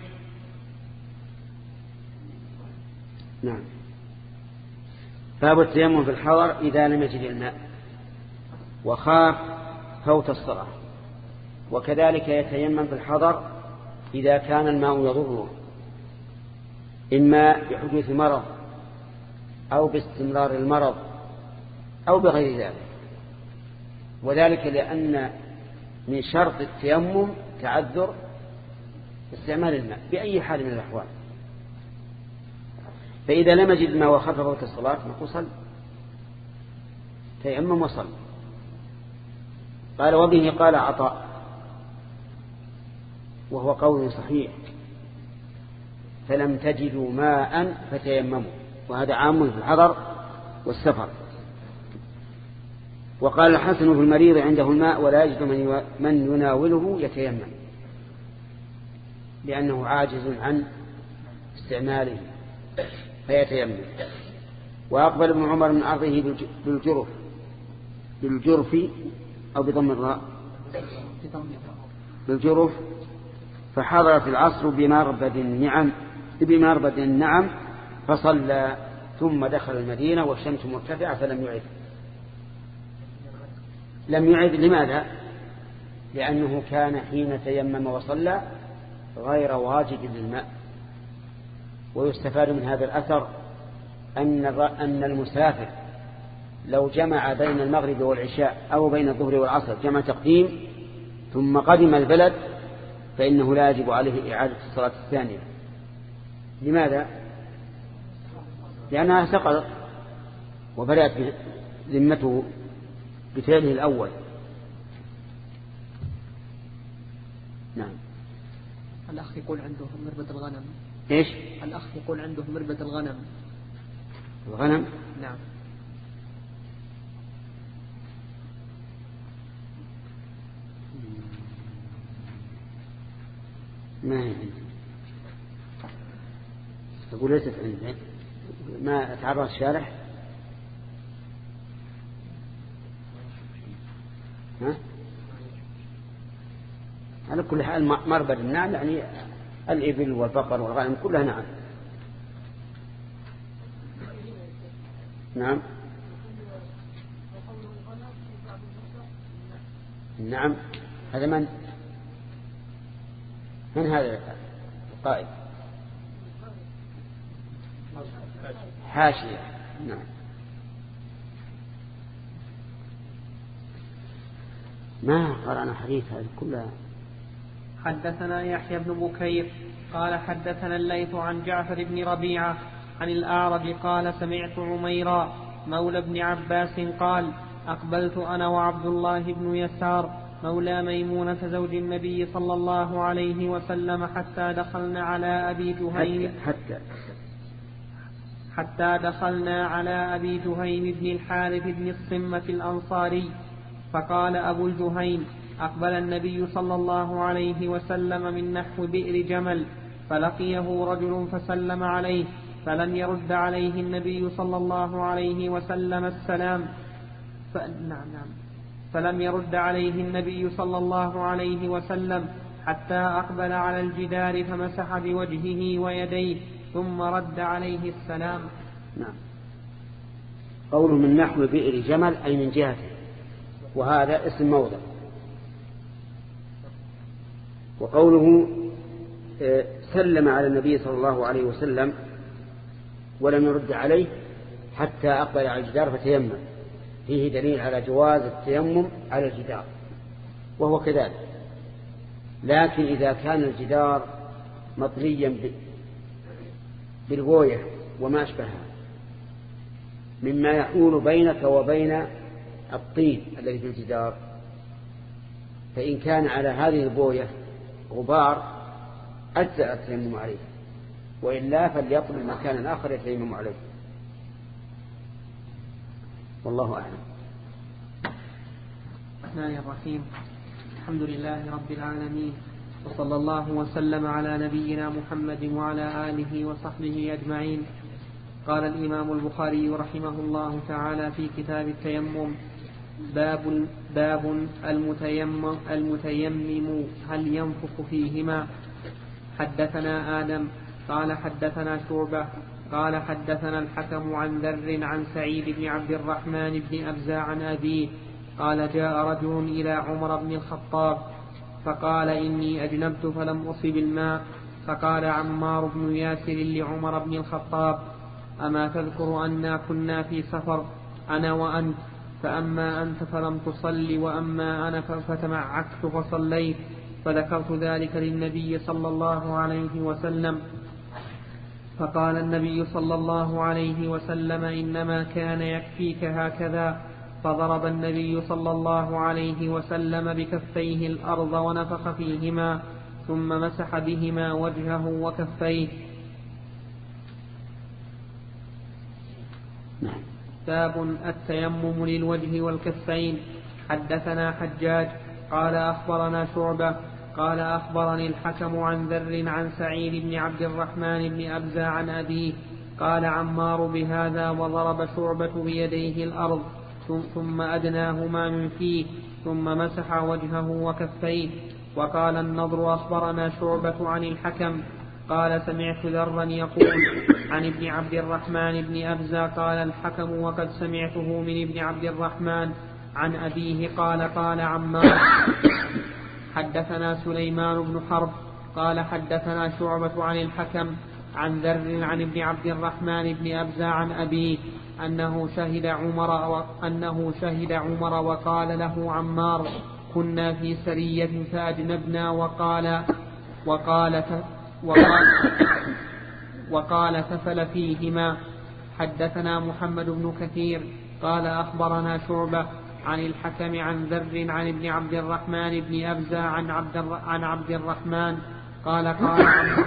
Speaker 2: نعم. باب التيمم في الحضر إذا لم يجد الماء وخاف فوت الصلاة. وكذلك يتيمم في الحضر إذا كان الماء يضره، إما بحدوث مرض أو باستمرار المرض أو بغير ذلك. وذلك لأن من شرط التيمم تعذر استعمال الماء بأي حال من الأحوال. فإذا لم يجد الماء وخاف فوت الصلاة نقول صل، تيمم وصل. قال وبه قال عطاء وهو قول صحيح فلم تجدوا ماء فتيمموا، وهذا عام في الحضر والسفر. وقال الحسن في المريض عنده الماء ولا يجد من يناوله يتيمم، لأنه عاجز عن استعماله فيتيمم. وأقبل ابن عمر من أرضه بالجرف بالجرف أو بضم الراء بالجرف فحضرت العصر بمربد النعم بمربد النعم فصلى، ثم دخل المدينة والشمس مرتفعة فلم يعد. لم يعد لماذا؟ لأنه كان حين تيمم وصلى غير واجد للماء. ويستفاد من هذا الأثر أن أن المسافر لو جمع بين المغرب والعشاء أو بين الظهر والعصر جمع تقديم ثم قدم البلد فإنه لا يجب عليه إعادة الصلاة الثانية. لماذا؟ لأنها سقطت وبدأت ذمته بفعله الأول. نعم.
Speaker 3: الأخ يقول عنده مربد الغنم.
Speaker 2: إيش؟
Speaker 3: الأخ يقول عنده مربد الغنم.
Speaker 2: الغنم؟
Speaker 3: نعم.
Speaker 2: ما هي عندي. أقول ليست عندي. ما تعرض الشارح ها؟ على كل حال مربد النعل يعني الإبل والبقر والغنم كلها نعم. نعم نعم. هذا من من هذا القائل؟ حاشية. نعم. ما قرأنا حديث هذه كلها.
Speaker 3: حدثنا يحيى بن بكير قال حدثنا الليث عن جعفر بن ربيعة عن الأعرج قال سمعت عميرا مولى ابن عباس قال أقبلت أنا وعبد الله بن يسار مولى ميمونة زوج النبي صلى الله عليه وسلم حتى دخلنا على أبي جهيم
Speaker 2: حتى
Speaker 3: حتى دخلنا على أبي جهيم بن الحارث بن الصمة الأنصاري فقال أبو الجهيم أقبل النبي صلى الله عليه وسلم من نحو بئر جمل فلقيه رجل فسلم عليه فلم يرد عليه النبي صلى الله عليه وسلم السلام ف... نعم نعم. فلم يرد عليه النبي صلى الله عليه وسلم حتى أقبل على الجدار فمسح بوجهه ويديه ثم رد عليه السلام.
Speaker 2: نعم. قوله من نحو بئر جمل أي من جهته، وهذا اسم موضع. وقوله سلم على النبي صلى الله عليه وسلم ولم يرد عليه حتى أقبل على الجدار فتيمم، فيه دليل على جواز التيمم على الجدار، وهو كذلك. لكن إذا كان الجدار مطليا بالبوية وما أشبهها مما يحول بينك وبين الطين الذي في الجدار، فإن كان على هذه البوية غبار أجزأ التيمم عليه، وإلا فليطلب مكانا آخر يتيمم عليه. والله أعلم.
Speaker 3: الرحمن الرحيم. الحمد لله رب العالمين، وصلى الله وسلم على نبينا محمد وعلى آله وصحبه أجمعين. قال الإمام البخاري رحمه الله تعالى في كتاب التيمم: باب باب المتيمم المتيمم هل ينفخ فيهما؟ حدثنا آدم قال حدثنا شعبة قال حدثنا الحكم عن ذر عن سعيد بن عبد الرحمن بن أبزة عن أبيه قال جاء رجل إلى عمر بن الخطاب فقال إني أجنبت فلم أصب الماء، فقال عمار بن ياسر لعمر بن الخطاب: أما تذكر أنا كنا في سفر أنا وأنت، فأما أنت فلم تصل وأما أنا فتمعكت فصليت، فذكرت ذلك للنبي صلى الله عليه وسلم، فقال النبي صلى الله عليه وسلم: إنما كان يكفيك هكذا. فضرب النبي صلى الله عليه وسلم بكفيه الأرض ونفخ فيهما ثم مسح بهما وجهه وكفيه. باب التيمم للوجه والكفين. حدثنا حجاج قال أخبرنا شعبة قال أخبرني الحكم عن ذر عن سعيد بن عبد الرحمن بن أبزة عن أبيه قال عمار بهذا، وضرب شعبة بيديه الأرض ثم أدناهما من فيه ثم مسح وجهه وكفيه. وقال النضر أخبرنا شعبة عن الحكم قال سمعت ذرا يقول عن ابن عبد الرحمن بن أبزة قال الحكم وقد سمعته من ابن عبد الرحمن عن أبيه قال قال عمار. حدثنا سليمان بن حرب قال حدثنا شعبة عن الحكم عن ذر عن ابن عبد الرحمن بن أبزة عن أبيه أنه شهد عمر أنه شهد عمر وقال له عمار: كنا في سرية فأجنبنا وقال وقال وقال, وقال تفل فيهما. حدثنا محمد بن كثير قال أخبرنا شعبة عن الحكم عن ذر عن ابن عبد الرحمن بن أبزة عن عبد عن عبد الرحمن قال قال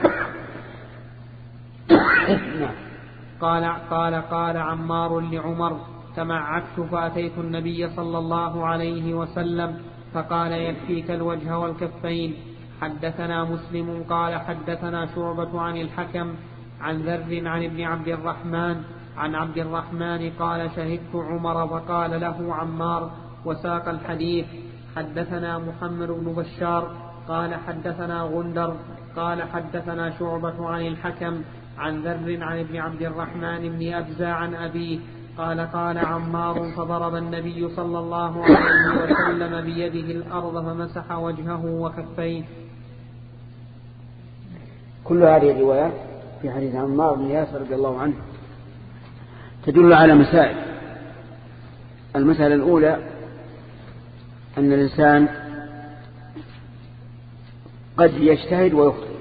Speaker 3: قال قال قال عمار لعمر: تمعكت فأتيت النبي صلى الله عليه وسلم فقال يكفيك الوجه والكفين. حدثنا مسلم قال حدثنا شعبة عن الحكم عن ذر عن ابن عبد الرحمن عن عبد الرحمن قال شهدت عمر وقال له عمار، وساق الحديث. حدثنا محمد بن بشار قال حدثنا غندر قال حدثنا شعبة عن الحكم عن ذر عن ابن عبد الرحمن بن أفزع عن أبيه قال قال عمار فضرب النبي صلى الله عليه وسلم بيده الأرض فمسح وجهه وكفيه.
Speaker 2: كل هذه الروايات في حديث عمار بن ياسر رضي الله عنه تدل على مسائل. المسألة الأولى أن الإنسان قد يجتهد ويخطئ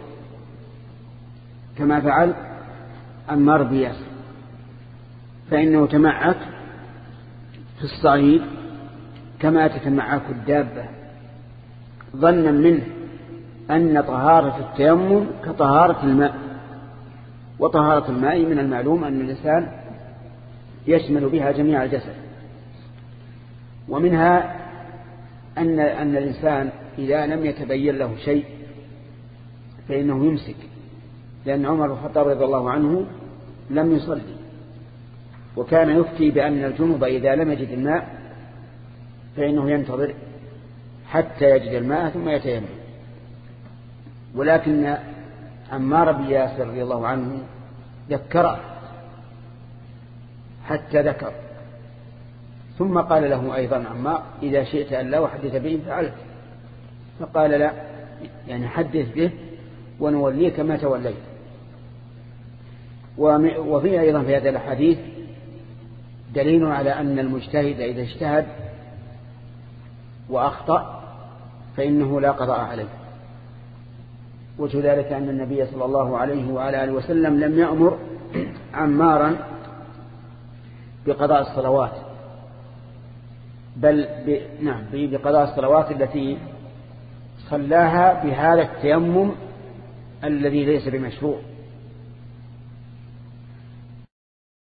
Speaker 2: كما فعل عمار بن ياسر، فإنه تمعك في الصعيد كما تتمعك الدابة ظنا منه أن طهارة التيمم كطهارة الماء، وطهارة الماء من المعلوم أن الإنسان يشمل بها جميع الجسد. ومنها أن, أن الإنسان إذا لم يتبين له شيء فإنه يمسك، لأن عمر بن الخطاب رضي الله عنه لم يصلي وكان يفتي بأن الجنوب إذا لم يجد الماء فإنه ينتظر حتى يجد الماء ثم يتيمم. ولكن عمار بن ياسر رضي الله عنه ذكره حتى ذكر، ثم قال له أيضا عمار إذا شئت أن لا أحدث به فعلت، فقال لا، يعني حدث به ونوليك ما توليت. وفي أيضا في هذا الحديث دليل على أن المجتهد إذا اجتهد وأخطأ فإنه لا قضاء عليه. وجه ذلك أن النبي صلى الله عليه وعلى آله وسلم لم يأمر عمارا بقضاء الصلوات، بل ب... نعم بقضاء الصلوات التي صلاها بهذا التيمم الذي ليس بمشروع.